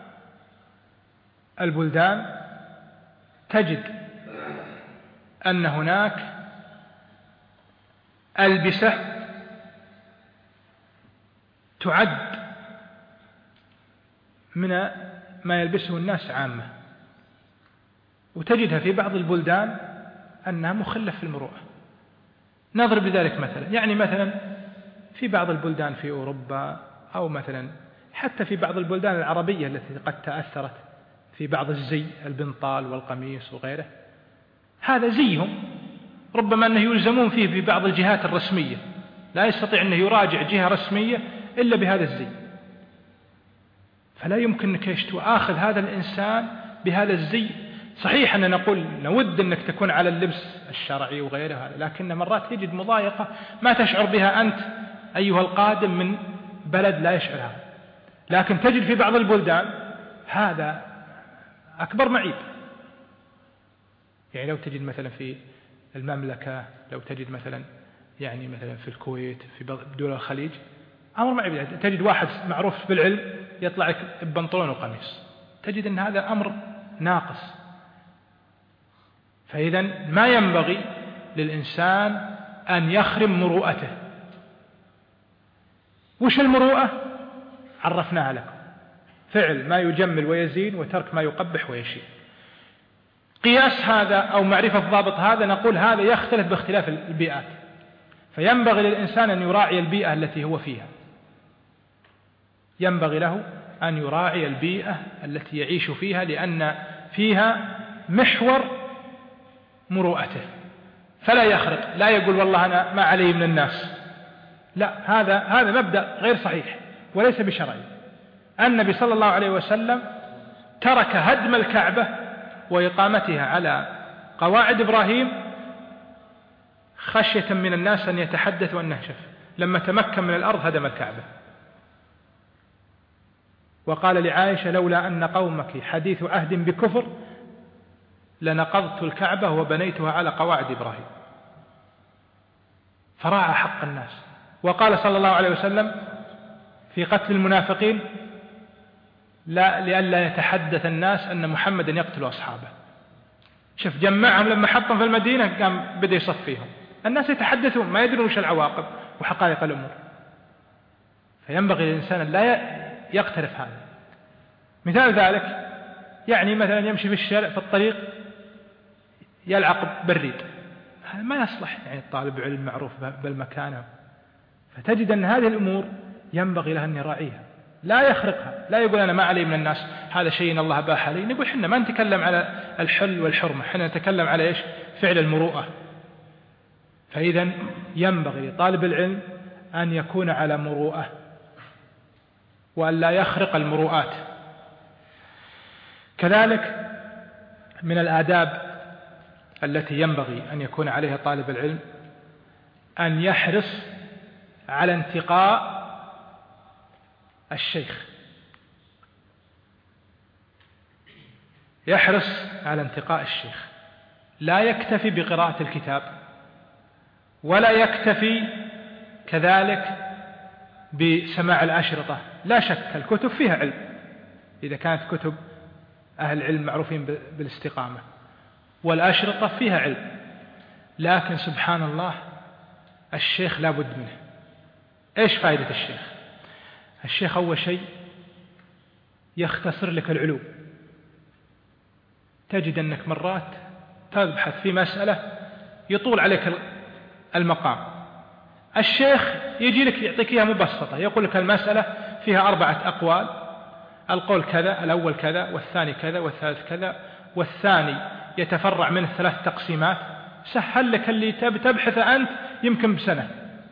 البلدان تجد أن هناك ألبسة تعد من ما يلبسه الناس عامة، وتجدها في بعض البلدان أنها مخلة في المروءة. نضرب بذلك مثلا، يعني مثلا في بعض البلدان في أوروبا أو مثلا حتى في بعض البلدان العربية التي قد تأثرت في بعض الزي البنطال والقميص وغيره، هذا زيهم، ربما أنه يلزمون فيه ببعض الجهات الرسمية، لا يستطيع أنه يراجع جهة رسمية إلا بهذا الزي، فلا يمكن أنك تؤاخذ هذا الإنسان بهذا الزي. صحيح أننا نقول نود أنك تكون على اللبس الشرعي وغيرها، لكن مرات يجد مضايقة ما تشعر بها أنت أيها القادم من بلد لا يشعرها، لكن تجد في بعض البلدان هذا أكبر معيب. يعني لو تجد مثلا في المملكة، لو تجد مثلا يعني مثلا في الكويت، في دول الخليج، أمر معيب. تجد واحد معروف بالعلم يطلع لك ببنطلون وقميص، تجد أن هذا أمر ناقص. فإذا ما ينبغي للإنسان أن يخرم مروءته. وش المروءة؟ عرفناها لكم، فعل ما يجمل ويزين وترك ما يقبح ويشين. قياس هذا أو معرفة ضابط هذا نقول هذا يختلف باختلاف البيئات، فينبغي للإنسان أن يراعي البيئة التي هو فيها، ينبغي له أن يراعي البيئة التي يعيش فيها، لأن فيها محور مروءته، فلا يخرق، لا يقول والله أنا ما علي من الناس، لا، هذا هذا مبدأ غير صحيح وليس بشرعي. النبي صلى الله عليه وسلم ترك هدم الكعبة وإقامتها على قواعد إبراهيم خشية من الناس أن يتحدثوا أن نهشف. لما تمكن من الأرض هدم الكعبة، وقال لعائشة لولا أن قومك حديث عهد بكفر لنقضت الكعبة وبنيتها على قواعد إبراهيم. فراعى حق الناس. وقال صلى الله عليه وسلم في قتل المنافقين لا لئلا يتحدث الناس أن محمدا يقتل أصحابه. شوف جمعهم لما حطهم في المدينة قام بدأ يصفيهم. الناس يتحدثون ما يدرون وش العواقب وحقائق الأمور. فينبغي للإنسان أن لا يقترف هذا. مثال ذلك يعني مثلا يمشي في الشارع في الطريق يلعق بالريد، هذا ما يصلح يعني الطالب علم معروف بالمكانة. فتجد أن هذه الأمور ينبغي له أن يراعيها لا يخرقها، لا يقول أنا ما علي من الناس هذا شيء الله أباح عليه. نقول حنا ما نتكلم على الحل والحرمة، حنا نتكلم على إيش؟ فعل المروءة. فإذا ينبغي لطالب العلم أن يكون على مروءة وأن لا يخرق المروءات. كذلك من الآداب التي ينبغي أن يكون عليها طالب العلم أن يحرص على انتقاء الشيخ، يحرص على انتقاء الشيخ، لا يكتفي بقراءة الكتاب ولا يكتفي كذلك بسماع الأشرطة. لا شك الكتب فيها علم إذا كانت كتب أهل العلم معروفين بالاستقامة، والأشرطة فيها علم، لكن سبحان الله الشيخ لا بد منه. إيش فائدة الشيخ؟ الشيخ أول شيء يختصر لك العلوم. تجد أنك مرات تبحث في مسألة يطول عليك المقام، الشيخ يجي لك يعطيك إياها مبسطة، يقول لك المسألة فيها أربعة أقوال، القول كذا، الأول كذا، والثاني كذا، والثالث كذا، والثاني يتفرع منه ثلاث تقسيمات. سهل لك اللي تبحث أنت يمكن بسنة.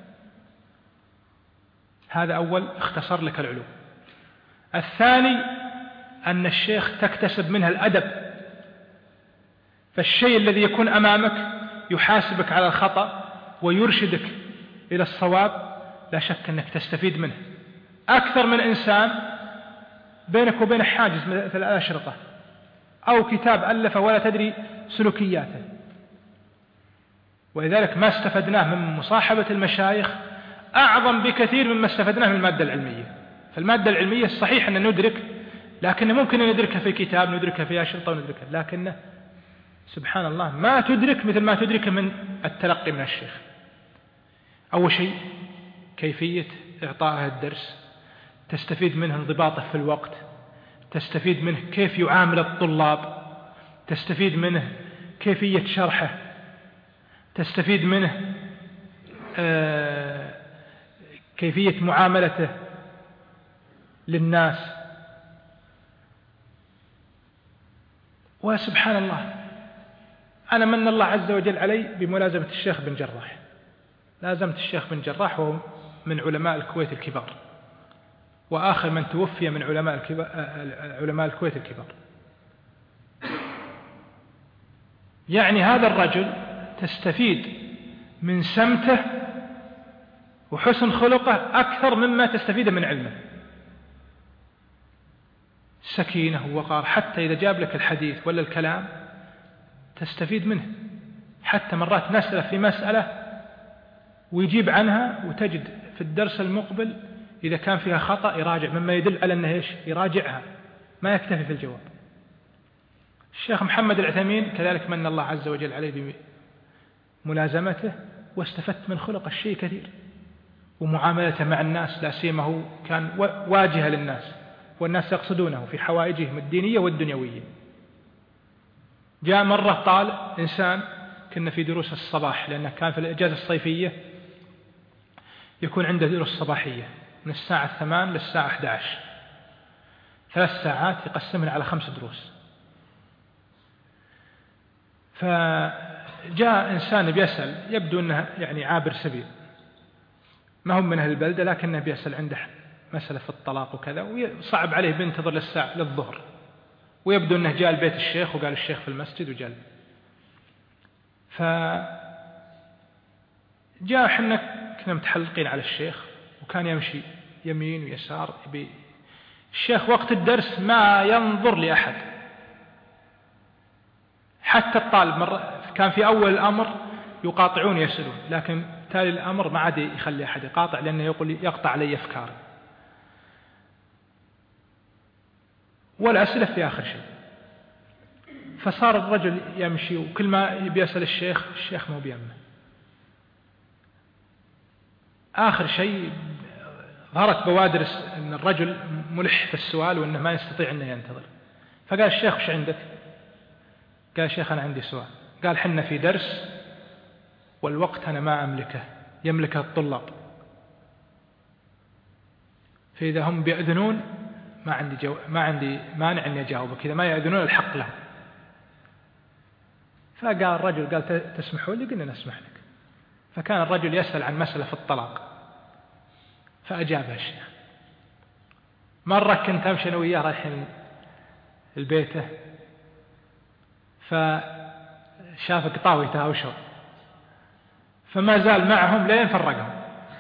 هذا أول اختصر لك العلوم. الثاني أن الشيخ تكتسب منها الأدب، فالشيء الذي يكون أمامك يحاسبك على الخطأ ويرشدك إلى الصواب، لا شك أنك تستفيد منه أكثر من إنسان بينك وبين حاجز مثل الأشرطة أو كتاب ألفه ولا تدري سلوكياته. ولذلك ما استفدناه من مصاحبة المشايخ أعظم بكثير مما استفدناه من المادة العلمية. فالمادة العلمية الصحيح أن ندرك، لكن ممكن أن ندركها في كتاب، ندركها في أشرطة وندركها، لكن سبحان الله ما تدرك مثل ما تدرك من التلقي من الشيخ. أول شيء كيفية إعطائه الدرس، تستفيد منه انضباطه في الوقت، تستفيد منه كيف يعامل الطلاب، تستفيد منه كيفية شرحه، تستفيد منه آه كيفية معاملته للناس. وسبحان الله أنا من الله عز وجل علي بملازمة الشيخ بن جراح. لازمت الشيخ بن جراح وهو من علماء الكويت الكبار، وآخر من توفي من علماء الكبار علماء الكويت الكبار. يعني هذا الرجل تستفيد من سمته وحسن خلقه أكثر مما تستفيد من علمه. سكينة ووقار، حتى إذا جاب لك الحديث ولا الكلام تستفيد منه. حتى مرات نسأل في مسألة ويجيب عنها، وتجد في الدرس المقبل إذا كان فيها خطأ يراجع، مما يدل على أنه إيش يراجعها، ما يكتفي في الجواب. الشيخ محمد العثيمين كذلك من الله عز وجل عليه بملازمته، واستفدت من خلق الشيء كثير، ومعاملته مع الناس، لا سيما هو كان واجهة للناس والناس يقصدونه في حوائجهم الدينية والدنيوية. جاء مرة طال إنسان، كنا في دروس الصباح لأنه كان في الإجازة الصيفية يكون عنده دروس صباحية من الساعة الثمان للساعة أحد عشر، ثلاث ساعات يقسمها على خمس دروس. فجاء إنسان بيسأل، يبدو أنه يعني عابر سبيل، ما هم من أهل البلدة، لكنه بيسأل عنده مسألة في الطلاق وكذا، وصعب عليه بينتظر للساعة للظهر، ويبدو أنه جاء البيت الشيخ وقال الشيخ في المسجد وجاء. فجاء حنا كنا متحلقين على الشيخ، وكان يمشي يمين ويسار الشيخ وقت الدرس ما ينظر لأحد، حتى الطالب مرة كان في أول الأمر يقاطعون يسألون، لكن تالي الأمر ما عاد يخلي أحد يقاطع، لأنه يقول يقطع علي أفكاري. والأسئلة في آخر شيء. فصار الرجل يمشي وكل ما بيسأل الشيخ الشيخ مو بيمه. آخر شيء ظهرت بوادر أن الرجل ملح في السؤال وأنه ما يستطيع أنه ينتظر. فقال الشيخ وش عندك؟ قال الشيخ أنا عندي سؤال. قال حنا في درس والوقت أنا ما أملكه، يملكه الطلاب، فإذا هم بيأذنون ما عندي جو... ما عندي مانع أن يجاوبك، إذا ما يأذنون الحق لهم. فقال الرجل قال تسمحوا لي؟ قلنا نسمح لك. فكان الرجل يسأل عن مسألة في الطلاق، فأجابها الشيخ. مرة كنت أمشي أنا وياه رايحين البيته، فشاف قطاوي تهاوشوا، فما زال معهم لين فرقهم،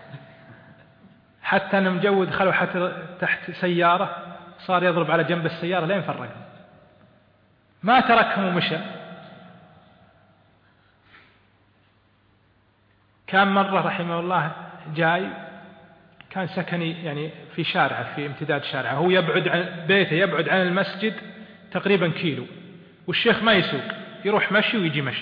حتى أنه مجود خلوا حتى تحت سيارة، صار يضرب على جنب السيارة لين فرقهم، ما تركهم ومشى. كان مرة رحمه الله جاي، كان سكني يعني في شارع، في امتداد شارع، هو يبعد عن بيته يبعد عن المسجد تقريبا كيلو، والشيخ ما يسوق، يروح مشي ويجي مشي.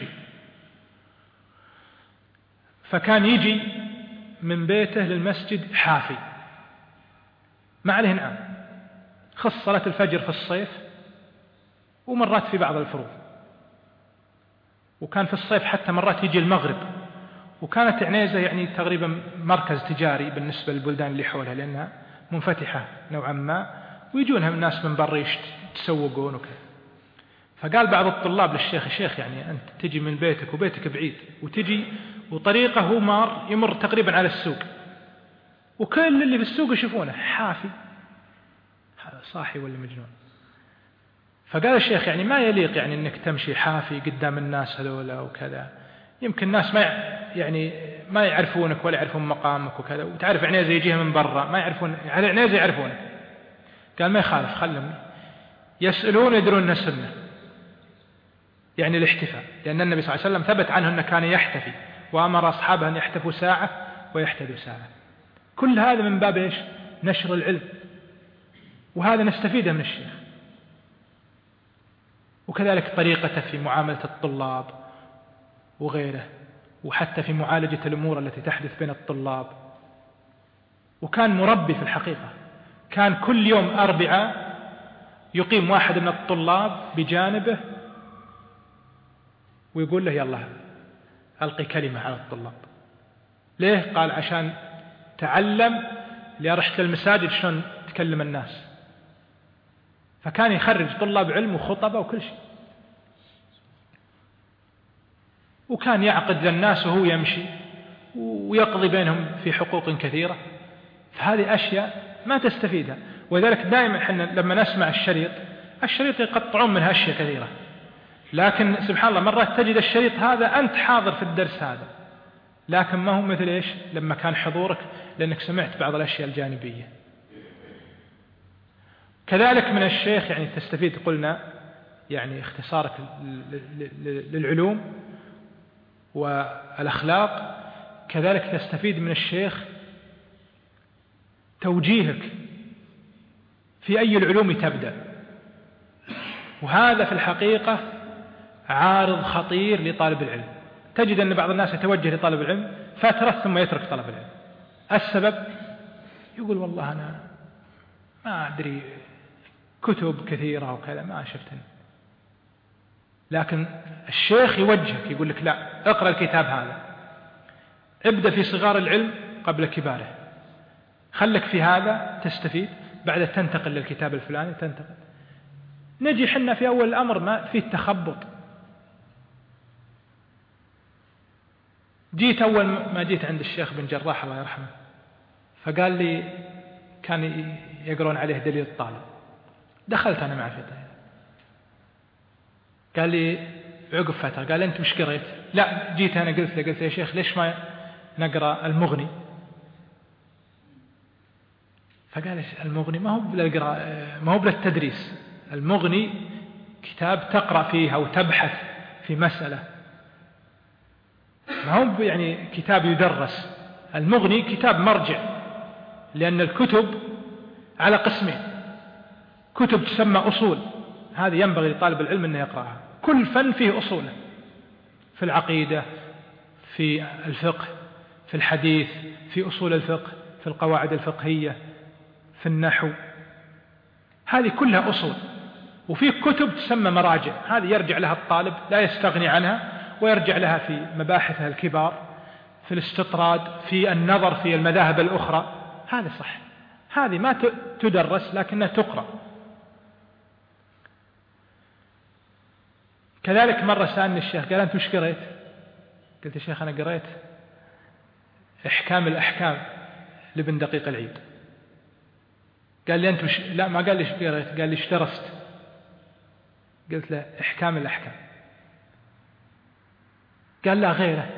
فكان يجي من بيته للمسجد حافي، ما عليه نعم، خص صلاة الفجر في الصيف ومرات في بعض الفروض، وكان في الصيف حتى مرات يجي المغرب. وكانت عنيزة يعني تقريبا مركز تجاري بالنسبة للبلدان اللي حولها، لأنها منفتحة نوعا ما، ويجونها الناس من برا يتسوقون وكذا. فقال بعض الطلاب للشيخ الشيخ يعني أنت تجي من بيتك وبيتك بعيد، وتجي وطريقه هو مار يمر تقريبا على السوق، وكل اللي في السوق يشوفونه حافي، صاحي ولا مجنون. فقال الشيخ يعني ما يليق يعني أنك تمشي حافي قدام الناس هذولا وكذا، يمكن الناس ما يعني ما يعرفونك ولا يعرفون مقامك وكذا، وتعرف عنيزة يجيها من برا ما يعرفون، على عنيزة يعرفونك. قال ما يخالف، خلهم يسألون يدرون أنها سنة، يعني الاحتفاء، لأن النبي صلى الله عليه وسلم ثبت عنه أنه كان يحتفي، وأمر أصحابه أن يحتفوا ساعة ويحتدوا ساعة. كل هذا من باب إيش؟ نشر العلم، وهذا نستفيده من الشيخ. وكذلك طريقته في معاملة الطلاب وغيره، وحتى في معالجة الأمور التي تحدث بين الطلاب. وكان مربي في الحقيقة، كان كل يوم أربعاء يقيم واحد من الطلاب بجانبه ويقول له يلا ألقي كلمة على الطلاب. ليه؟ قال عشان تعلم اللي رحت للمساجد شلون تكلم الناس. فكان يخرج طلاب علم وخطبة وكل شيء، وكان يعقد للناس وهو يمشي ويقضي بينهم في حقوق كثيرة. فهذه أشياء ما تستفيدها. وذلك دائما احنا لما نسمع الشريط الشريط يقطعون منها أشياء كثيرة، لكن سبحان الله مرات تجد الشريط هذا أنت حاضر في الدرس هذا، لكن ما هو مثل إيش لما كان حضورك، لأنك سمعت بعض الأشياء الجانبية. كذلك من الشيخ يعني تستفيد، قلنا يعني اختصارك للعلوم والأخلاق. كذلك تستفيد من الشيخ توجيهك في أي العلوم تبدأ، وهذا في الحقيقة عارض خطير لطالب العلم. تجد أن بعض الناس يتوجه لطالب العلم فترة ثم يترك طلب العلم. السبب يقول والله أنا ما أدري كتب كثيرة وكذا ما شفتني. لكن الشيخ يوجهك يقول لك لا، اقرأ الكتاب هذا، ابدأ في صغار العلم قبل كباره، خلك في هذا تستفيد، بعد تنتقل للكتاب الفلاني تنتقل. نجي حنا في أول الأمر ما في التخبط. جيت أول ما جيت عند الشيخ بن جراح الله يرحمه، فقال لي كان يقرون عليه دليل الطالب، دخلت أنا معه في طيب. قال لي عقب فترة قال أنت مش قريت؟ لا، جيت أنا قلت له قلت يا شيخ ليش ما نقرأ المغني؟ فقال المغني ما هو بالقراءة، ما هو بالتدريس، المغني كتاب تقرأ فيه أو تبحث في مسألة، ما هو يعني كتاب يدرس. المغني كتاب مرجع، لأن الكتب على قسمين: كتب تسمى أصول، هذه ينبغي لطالب العلم أن يقرأها، كل فن فيه أصوله، في العقيدة، في الفقه، في الحديث، في أصول الفقه، في القواعد الفقهية، في النحو، هذه كلها أصول. وفي كتب تسمى مراجع، هذه يرجع لها الطالب لا يستغني عنها، ويرجع لها في مباحثها الكبار، في الاستطراد، في النظر في المذاهب الأخرى. هذا صح، هذه ما تدرس لكنها تقرأ. كذلك مرة سألني الشيخ قال أنت وش قريت؟ قلت يا شيخ أنا قريت إحكام الأحكام لابن دقيق العيد. قال لي أنت وش؟ لا ما قال لي ايش قريت، قال لي ايش درست؟ قلت له إحكام الأحكام. قال لا غيره.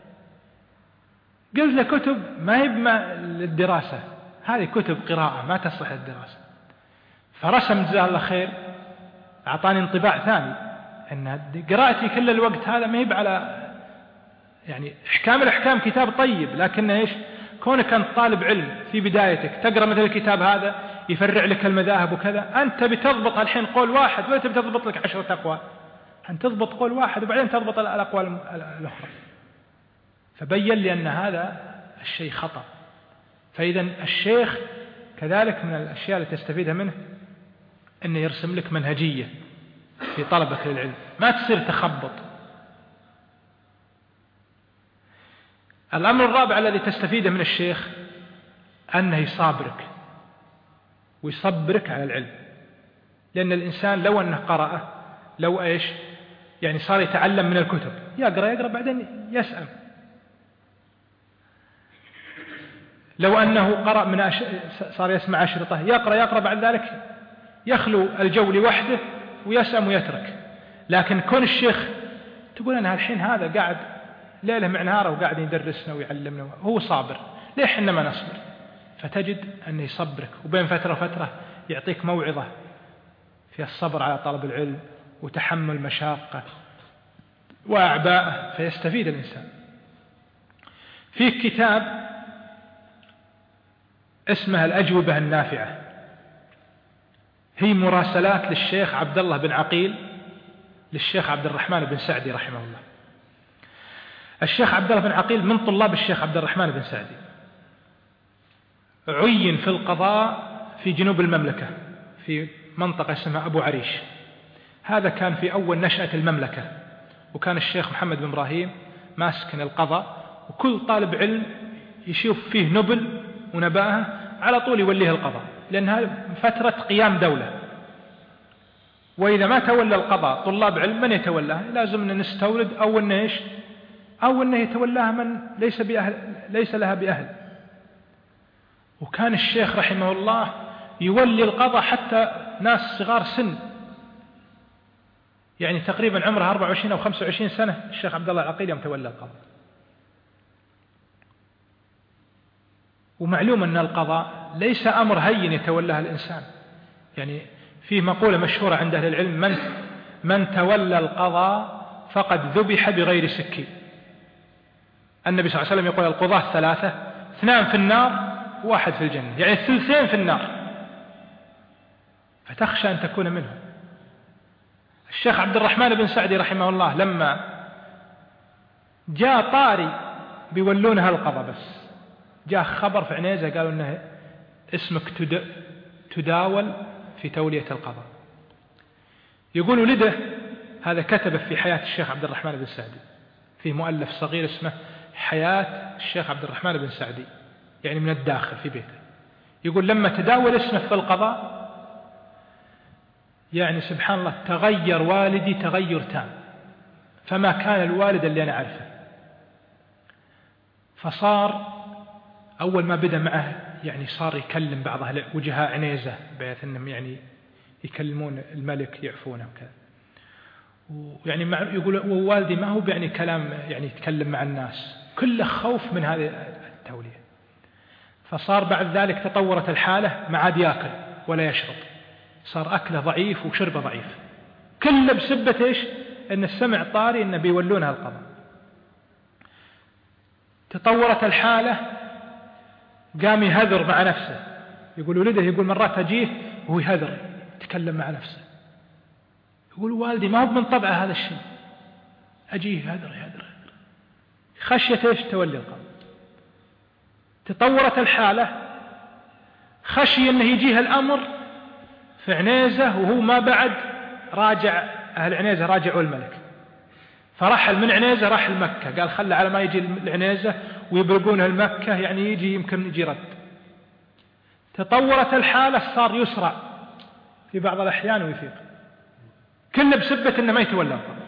قلت له كتب ما هي للدراسة، هذه كتب قراءة ما تصلح للدراسة. فرسم جزاه الله خير، أعطاني انطباع ثاني أن قراءتي كل الوقت هذا ما هي على يعني إحكام الأحكام كتاب طيب، لكن إيش كونك أنت طالب علم في بدايتك تقرأ مثل الكتاب هذا يفرع لك المذاهب وكذا، أنت بتضبط الحين قول واحد ولا تبي تضبط لك عشرة أقوال، أن تضبط قول واحد وبعدين تضبط الأقوال الأخرى. فبين لي أن هذا الشيء خطأ. فإذا الشيخ كذلك من الأشياء اللي تستفيدها منه أنه يرسم لك منهجية في طلبك للعلم، ما تصير تخبط. الأمر الرابع الذي تستفيده من الشيخ أنه يصابرك ويصبرك على العلم، لأن الإنسان لو أنه قرأه لو إيش يعني صار يتعلم من الكتب، يقرأ يقرأ بعدين يسأل. لو أنه قرأ من أش... صار يسمع أشرطة، يقرأ يقرأ بعد ذلك يخلو الجو لوحده ويسأم ويترك. لكن كون الشيخ تقول أنا الحين هذا قاعد ليلة مع نهاره وقاعد يدرسنا ويعلمنا، هو صابر، ليه إحنا ما نصبر؟ فتجد أنه يصبرك، وبين فترة وفترة يعطيك موعظة في الصبر على طلب العلم وتحمل مشاقة وأعباءه، فيستفيد الإنسان. في كتاب اسمها الأجوبة النافعة، هي مراسلات للشيخ عبد الله بن عقيل للشيخ عبد الرحمن بن سعدي رحمه الله. الشيخ عبد الله بن عقيل من طلاب الشيخ عبد الرحمن بن سعدي، عين في القضاء في جنوب المملكة في منطقة اسمها أبو عريش. هذا كان في أول نشأة المملكة، وكان الشيخ محمد بن إبراهيم ماسكن القضاء، وكل طالب علم يشوف فيه نبل ونباهة على طول يوليه القضاء، لأنها فترة قيام دولة. وإذا ما تولى القضاء طلاب علم من يتولاها؟ لازم أن نستورد أو أن إيش أو أنه يتولاها من ليس بأهل ليس لها بأهل. وكان الشيخ رحمه الله يولي القضاء حتى ناس صغار سن، يعني تقريبا عمره أربعة وعشرين أو خمسة وعشرين سنة الشيخ عبد الله العقيل يوم تولى القضاء. ومعلوم أن القضاء ليس أمر هين يتولاه الإنسان، يعني فيه مقولة مشهورة عند أهل العلم: من من تولى القضاء فقد ذبح بغير سكين. النبي صلى الله عليه وسلم يقول القضاة ثلاثة، اثنان في النار واحد في الجنة، يعني الثلثين في النار، فتخشى أن تكون منهم. الشيخ عبد الرحمن بن سعدي رحمه الله لما جاء طاري بيولونها القضاء، بس جاء خبر في عنيزة قالوا أنه اسمك تداول في تولية القضاء. يقول ولده هذا كتبه في حياة الشيخ عبد الرحمن بن سعدي في مؤلف صغير اسمه حياة الشيخ عبد الرحمن بن سعدي، يعني من الداخل في بيته. يقول لما تداول اسمه في القضاء يعني سبحان الله تغير والدي تغير تام، فما كان الوالد اللي أنا أعرفه. فصار أول ما بدأ معه يعني صار يكلم بعض أهل وجهاء عنيزة بحيث أنهم يعني يكلمون الملك يعفونه وكذا. ويعني يقول ووالدي ما هو يعني كلام يعني يتكلم مع الناس، كله خوف من هذه التولية. فصار بعد ذلك تطورت الحالة ما عاد يأكل ولا يشرب، صار أكله ضعيف وشربه ضعيف، كله بسبة إيش؟ إن السمع طاري إن بيولونها القضاء. تطورت الحالة قام يهذر مع نفسه، يقول ولده يقول مرات أجيه وهو يهذر يتكلم مع نفسه، يقول والدي ما هو من طبعه هذا الشيء، أجيه يهذر يهذر خشية إيش؟ تولي القضاء. تطورت الحالة خشي أنه يجيه الأمر في عنيزة وهو ما بعد راجع، أهل عنيزة راجعوا الملك، فرحل من عنيزة راح المكة، قال خلى على ما يجي العنيزة ويبرقونه المكة يعني يجي يمكن يجي رد. تطورت الحالة صار يسرع في بعض الأحيان ويفيق، كله بسبة أنه ما يتولى القضاء،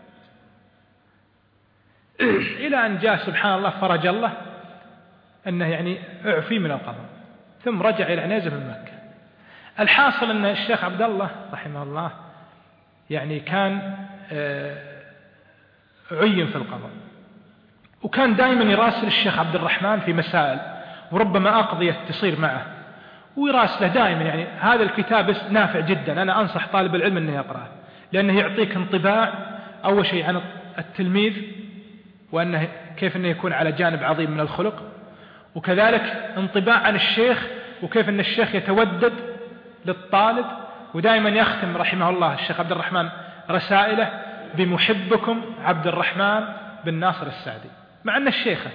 إلى أن جاء سبحان الله فرج الله أنه يعني أعفي من القضاء، ثم رجع إلى عنيزة من مكة. الحاصل أن الشيخ عبد الله رحمه الله يعني كان عين في القضاء، وكان دائما يراسل الشيخ عبد الرحمن في مسائل، وربما أقضية تصير معه ويراسله دائما. يعني هذا الكتاب نافع جدا، أنا أنصح طالب العلم أنه يقرأه، لأنه يعطيك انطباع أول شيء عن التلميذ، وأنه كيف أنه يكون على جانب عظيم من الخلق، وكذلك انطباع عن الشيخ وكيف أن الشيخ يتودد للطالب. ودائما يختم رحمه الله الشيخ عبد الرحمن رسائله بمحبكم عبد الرحمن بن ناصر السعدي، مع أن الشيخ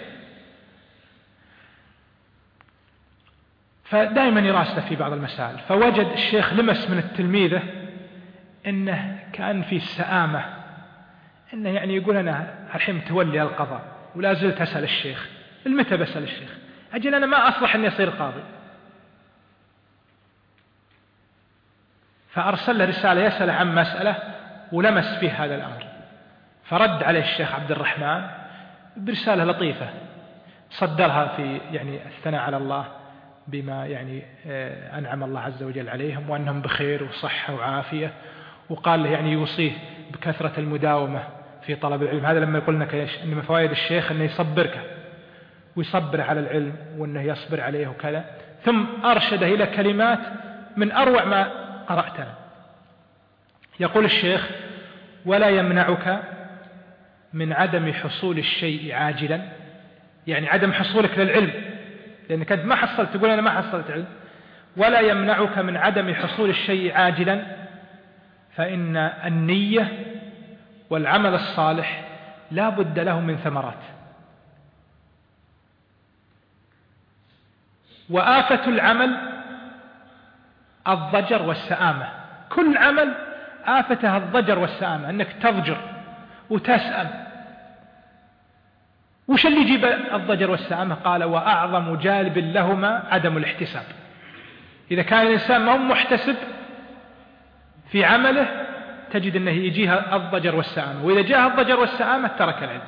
فدائما يراسله في بعض المسائل. فوجد الشيخ لمس من التلميذة أنه كان في السآمة، أنه يعني يقول أنا الحين تولي القضاء ولا زلت أسأل الشيخ، المتى بسأل الشيخ؟ أجل أنا ما أصلح أن يصير قاضي. فأرسل له رسالة يسأل عن مسألة ولمس فيه هذا الأمر، فرد عليه الشيخ عبد الرحمن برسالة لطيفة صدرها في يعني الثناء على الله بما يعني أنعم الله عز وجل عليهم وأنهم بخير وصحة وعافية، وقال له يعني يوصيه بكثرة المداومة في طلب العلم. هذا لما يقول لك إيش؟ إن من فوائد الشيخ أنه يصبرك ويصبر على العلم وأنه يصبر عليه وكذا. ثم أرشده إلى كلمات من أروع ما قرأتنا. يقول الشيخ: ولا يمنعك من عدم حصول الشيء عاجلا، يعني عدم حصولك للعلم لأنك أنت ما حصلت، تقول أنا ما حصلت علم، ولا يمنعك من عدم حصول الشيء عاجلا، فإن النية والعمل الصالح لا بد له من ثمرات. وآفة العمل الضجر والسآمة، كل عمل آفتها الضجر والسآمة، أنك تضجر وتسأم. وش اللي يجيب الضجر والسآمة؟ قال: وأعظم جالب لهما عدم الاحتساب. إذا كان الإنسان ما هو محتسب في عمله تجد أنه يجيها الضجر والسآمة، وإذا جاء الضجر والسآمة ترك العلم.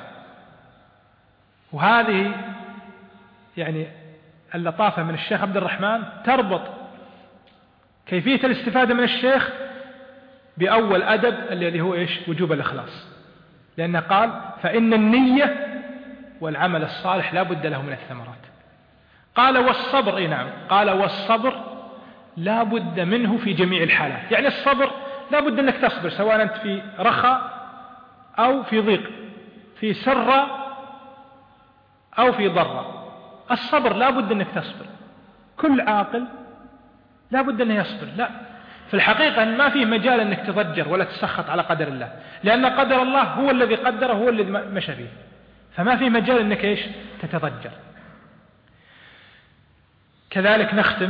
وهذه يعني اللطافة من الشيخ عبد الرحمن تربط كيفية الاستفادة من الشيخ بأول أدب الذي هو إيش؟ وجوب الإخلاص. لأنه قال: فإن النية والعمل الصالح لا بد له من الثمرات. قال: والصبر. إيه نعم. قال: والصبر لا بد منه في جميع الحالات. يعني الصبر لا بد أنك تصبر، سواء أنت في رخاء أو في ضيق، في سراء أو في ضراء، الصبر لا بد أنك تصبر. كل عاقل لا بد أنه يصبر. لا، في الحقيقة ما فيه مجال أنك تضجر ولا تسخط على قدر الله، لأن قدر الله هو الذي قدره، هو الذي مشى فيه، فما فيه مجال أنك إيش؟ تتضجر. كذلك نختم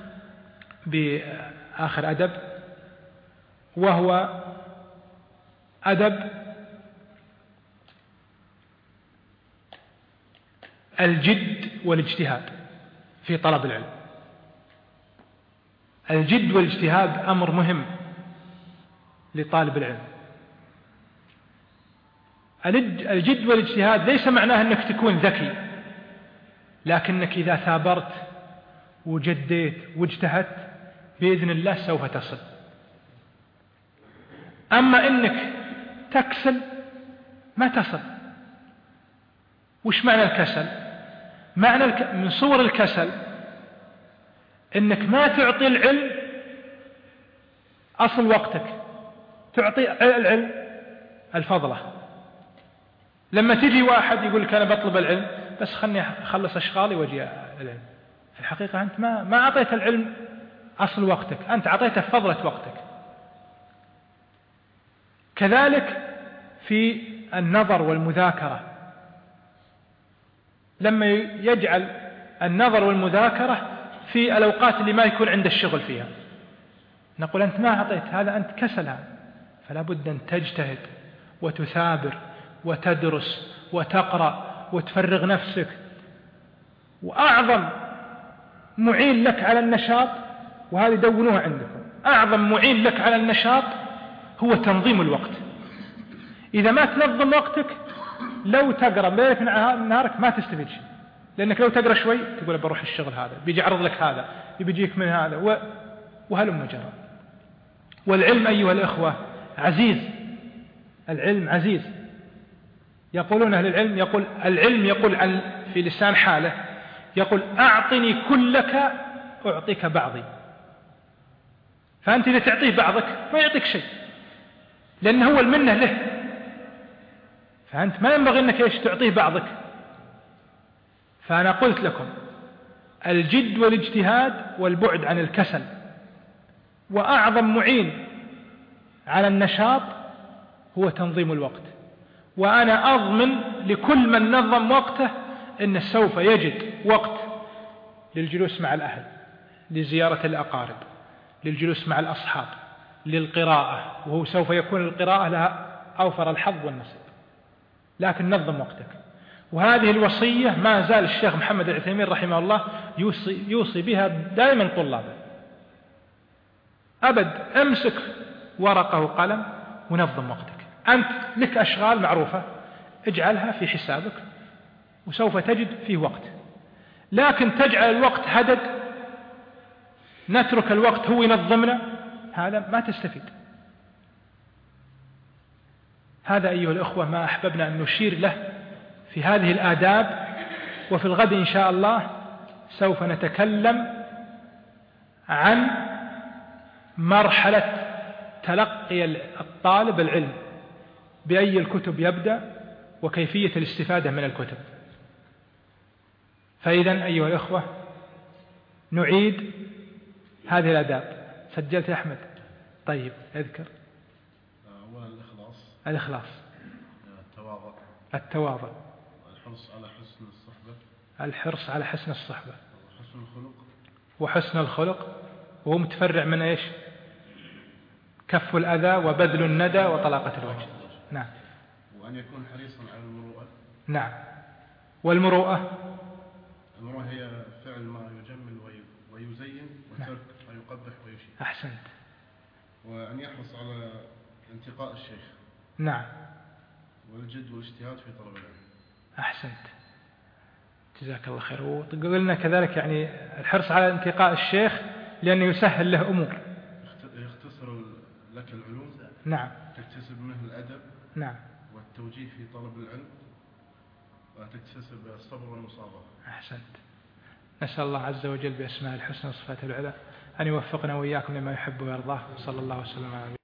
بآخر أدب، وهو أدب الجد والاجتهاد في طلب العلم. الجد والاجتهاد أمر مهم لطالب العلم. الجد والاجتهاد ليس معناه أنك تكون ذكي، لكنك إذا ثابرت وجديت واجتهدت بإذن الله سوف تصل. أما أنك تكسل ما تصل. وش معنى الكسل؟ معنى الك... من صور الكسل إنك ما تعطي العلم أصل وقتك، تعطي العلم الفضلة. لما تجي واحد يقول لك أنا بطلب العلم بس خلني أخلص أشغالي وأجي العلم، في الحقيقة أنت ما ما أعطيت العلم أصل وقتك، أنت أعطيته فضلة وقتك. كذلك في النظر والمذاكرة، لما يجعل النظر والمذاكرة في الأوقات اللي ما يكون عند الشغل فيها، نقول أنت ما أعطيت هذا، أنت كسلها، فلا بد أن تجتهد وتثابر وتدرس وتقرأ وتفرغ نفسك. وأعظم معين لك على النشاط، وهذه دونوها عندكم، أعظم معين لك على النشاط هو تنظيم الوقت. إذا ما تنظم وقتك لو تقرأ ليلة نهارك ما تستفيد شيء، لأنك لو تقرأ شوي تقول بروح الشغل هذا بيجي يعرض لك هذا بيجيك من هذا وهلم جرى. والعلم أيها الإخوة عزيز، العلم عزيز. يقولون أهل العلم، يقول العلم يقول عن في لسان حاله، يقول أعطني كلك أعطيك بعضي. فأنت إذا تعطيه بعضك ما يعطيك شيء، لأنه هو المنة له، فأنت ما ينبغي أنك إيش تعطيه بعضك. فأنا قلت لكم الجد والاجتهاد والبعد عن الكسل، وأعظم معين على النشاط هو تنظيم الوقت. وأنا أضمن لكل من نظم وقته أنه سوف يجد وقت للجلوس مع الأهل، لزيارة الأقارب، للجلوس مع الأصحاب، للقراءة، وهو سوف يكون القراءة لها أوفر الحظ والنصيب. لكن نظم وقتك. وهذه الوصية ما زال الشيخ محمد العثيمين رحمه الله يوصي, يوصي بها دائما طلابه. أبد أمسك ورقة وقلم ونظم وقتك. أنت لك أشغال معروفة اجعلها في حسابك وسوف تجد فيه وقت. لكن تجعل الوقت هدد، نترك الوقت هو ينظمنا، هذا ما تستفيد. هذا أيها الأخوة ما أحببنا أن نشير له في هذه الآداب. وفي الغد إن شاء الله سوف نتكلم عن مرحلة تلقي الطالب العلم، بأي الكتب يبدأ وكيفية الاستفادة من الكتب. فإذا أيها الأخوة نعيد هذه الآداب. سجلت يا أحمد؟ طيب اذكر. أولا الإخلاص، الإخلاص، التواضع، التواضع، الحرص على حسن الصحبة، الحرص على حسن الصحبة، وحسن الخلق، وحسن الخلق، وهو متفرع من إيش؟ كف الأذى وبذل الندى وطلاقة الوجه. نعم. وأن يكون حريصا على المروءة. نعم. والمروءة؟ المروءة هي فعل ما يجمل ويزين، وترك ما يقبح ويشين. أحسنت. وأن يحرص على انتقاء الشيخ. نعم. والجد والاجتهاد في طلب العلم. أحسنت، جزاك الله خير. وقلنا كذلك يعني الحرص على انتقاء الشيخ لأنه يسهل له أمور، يختصر لك العلوم. نعم. تكتسب منه الأدب. نعم. والتوجيه في طلب العلم، وتكتسب الصبر والمصابرة. أحسنت. نسأل الله عز وجل بأسماء الحسنى وصفاته العلى أن يوفقنا وإياكم لما يحب ويرضاه. صلى الله وسلم على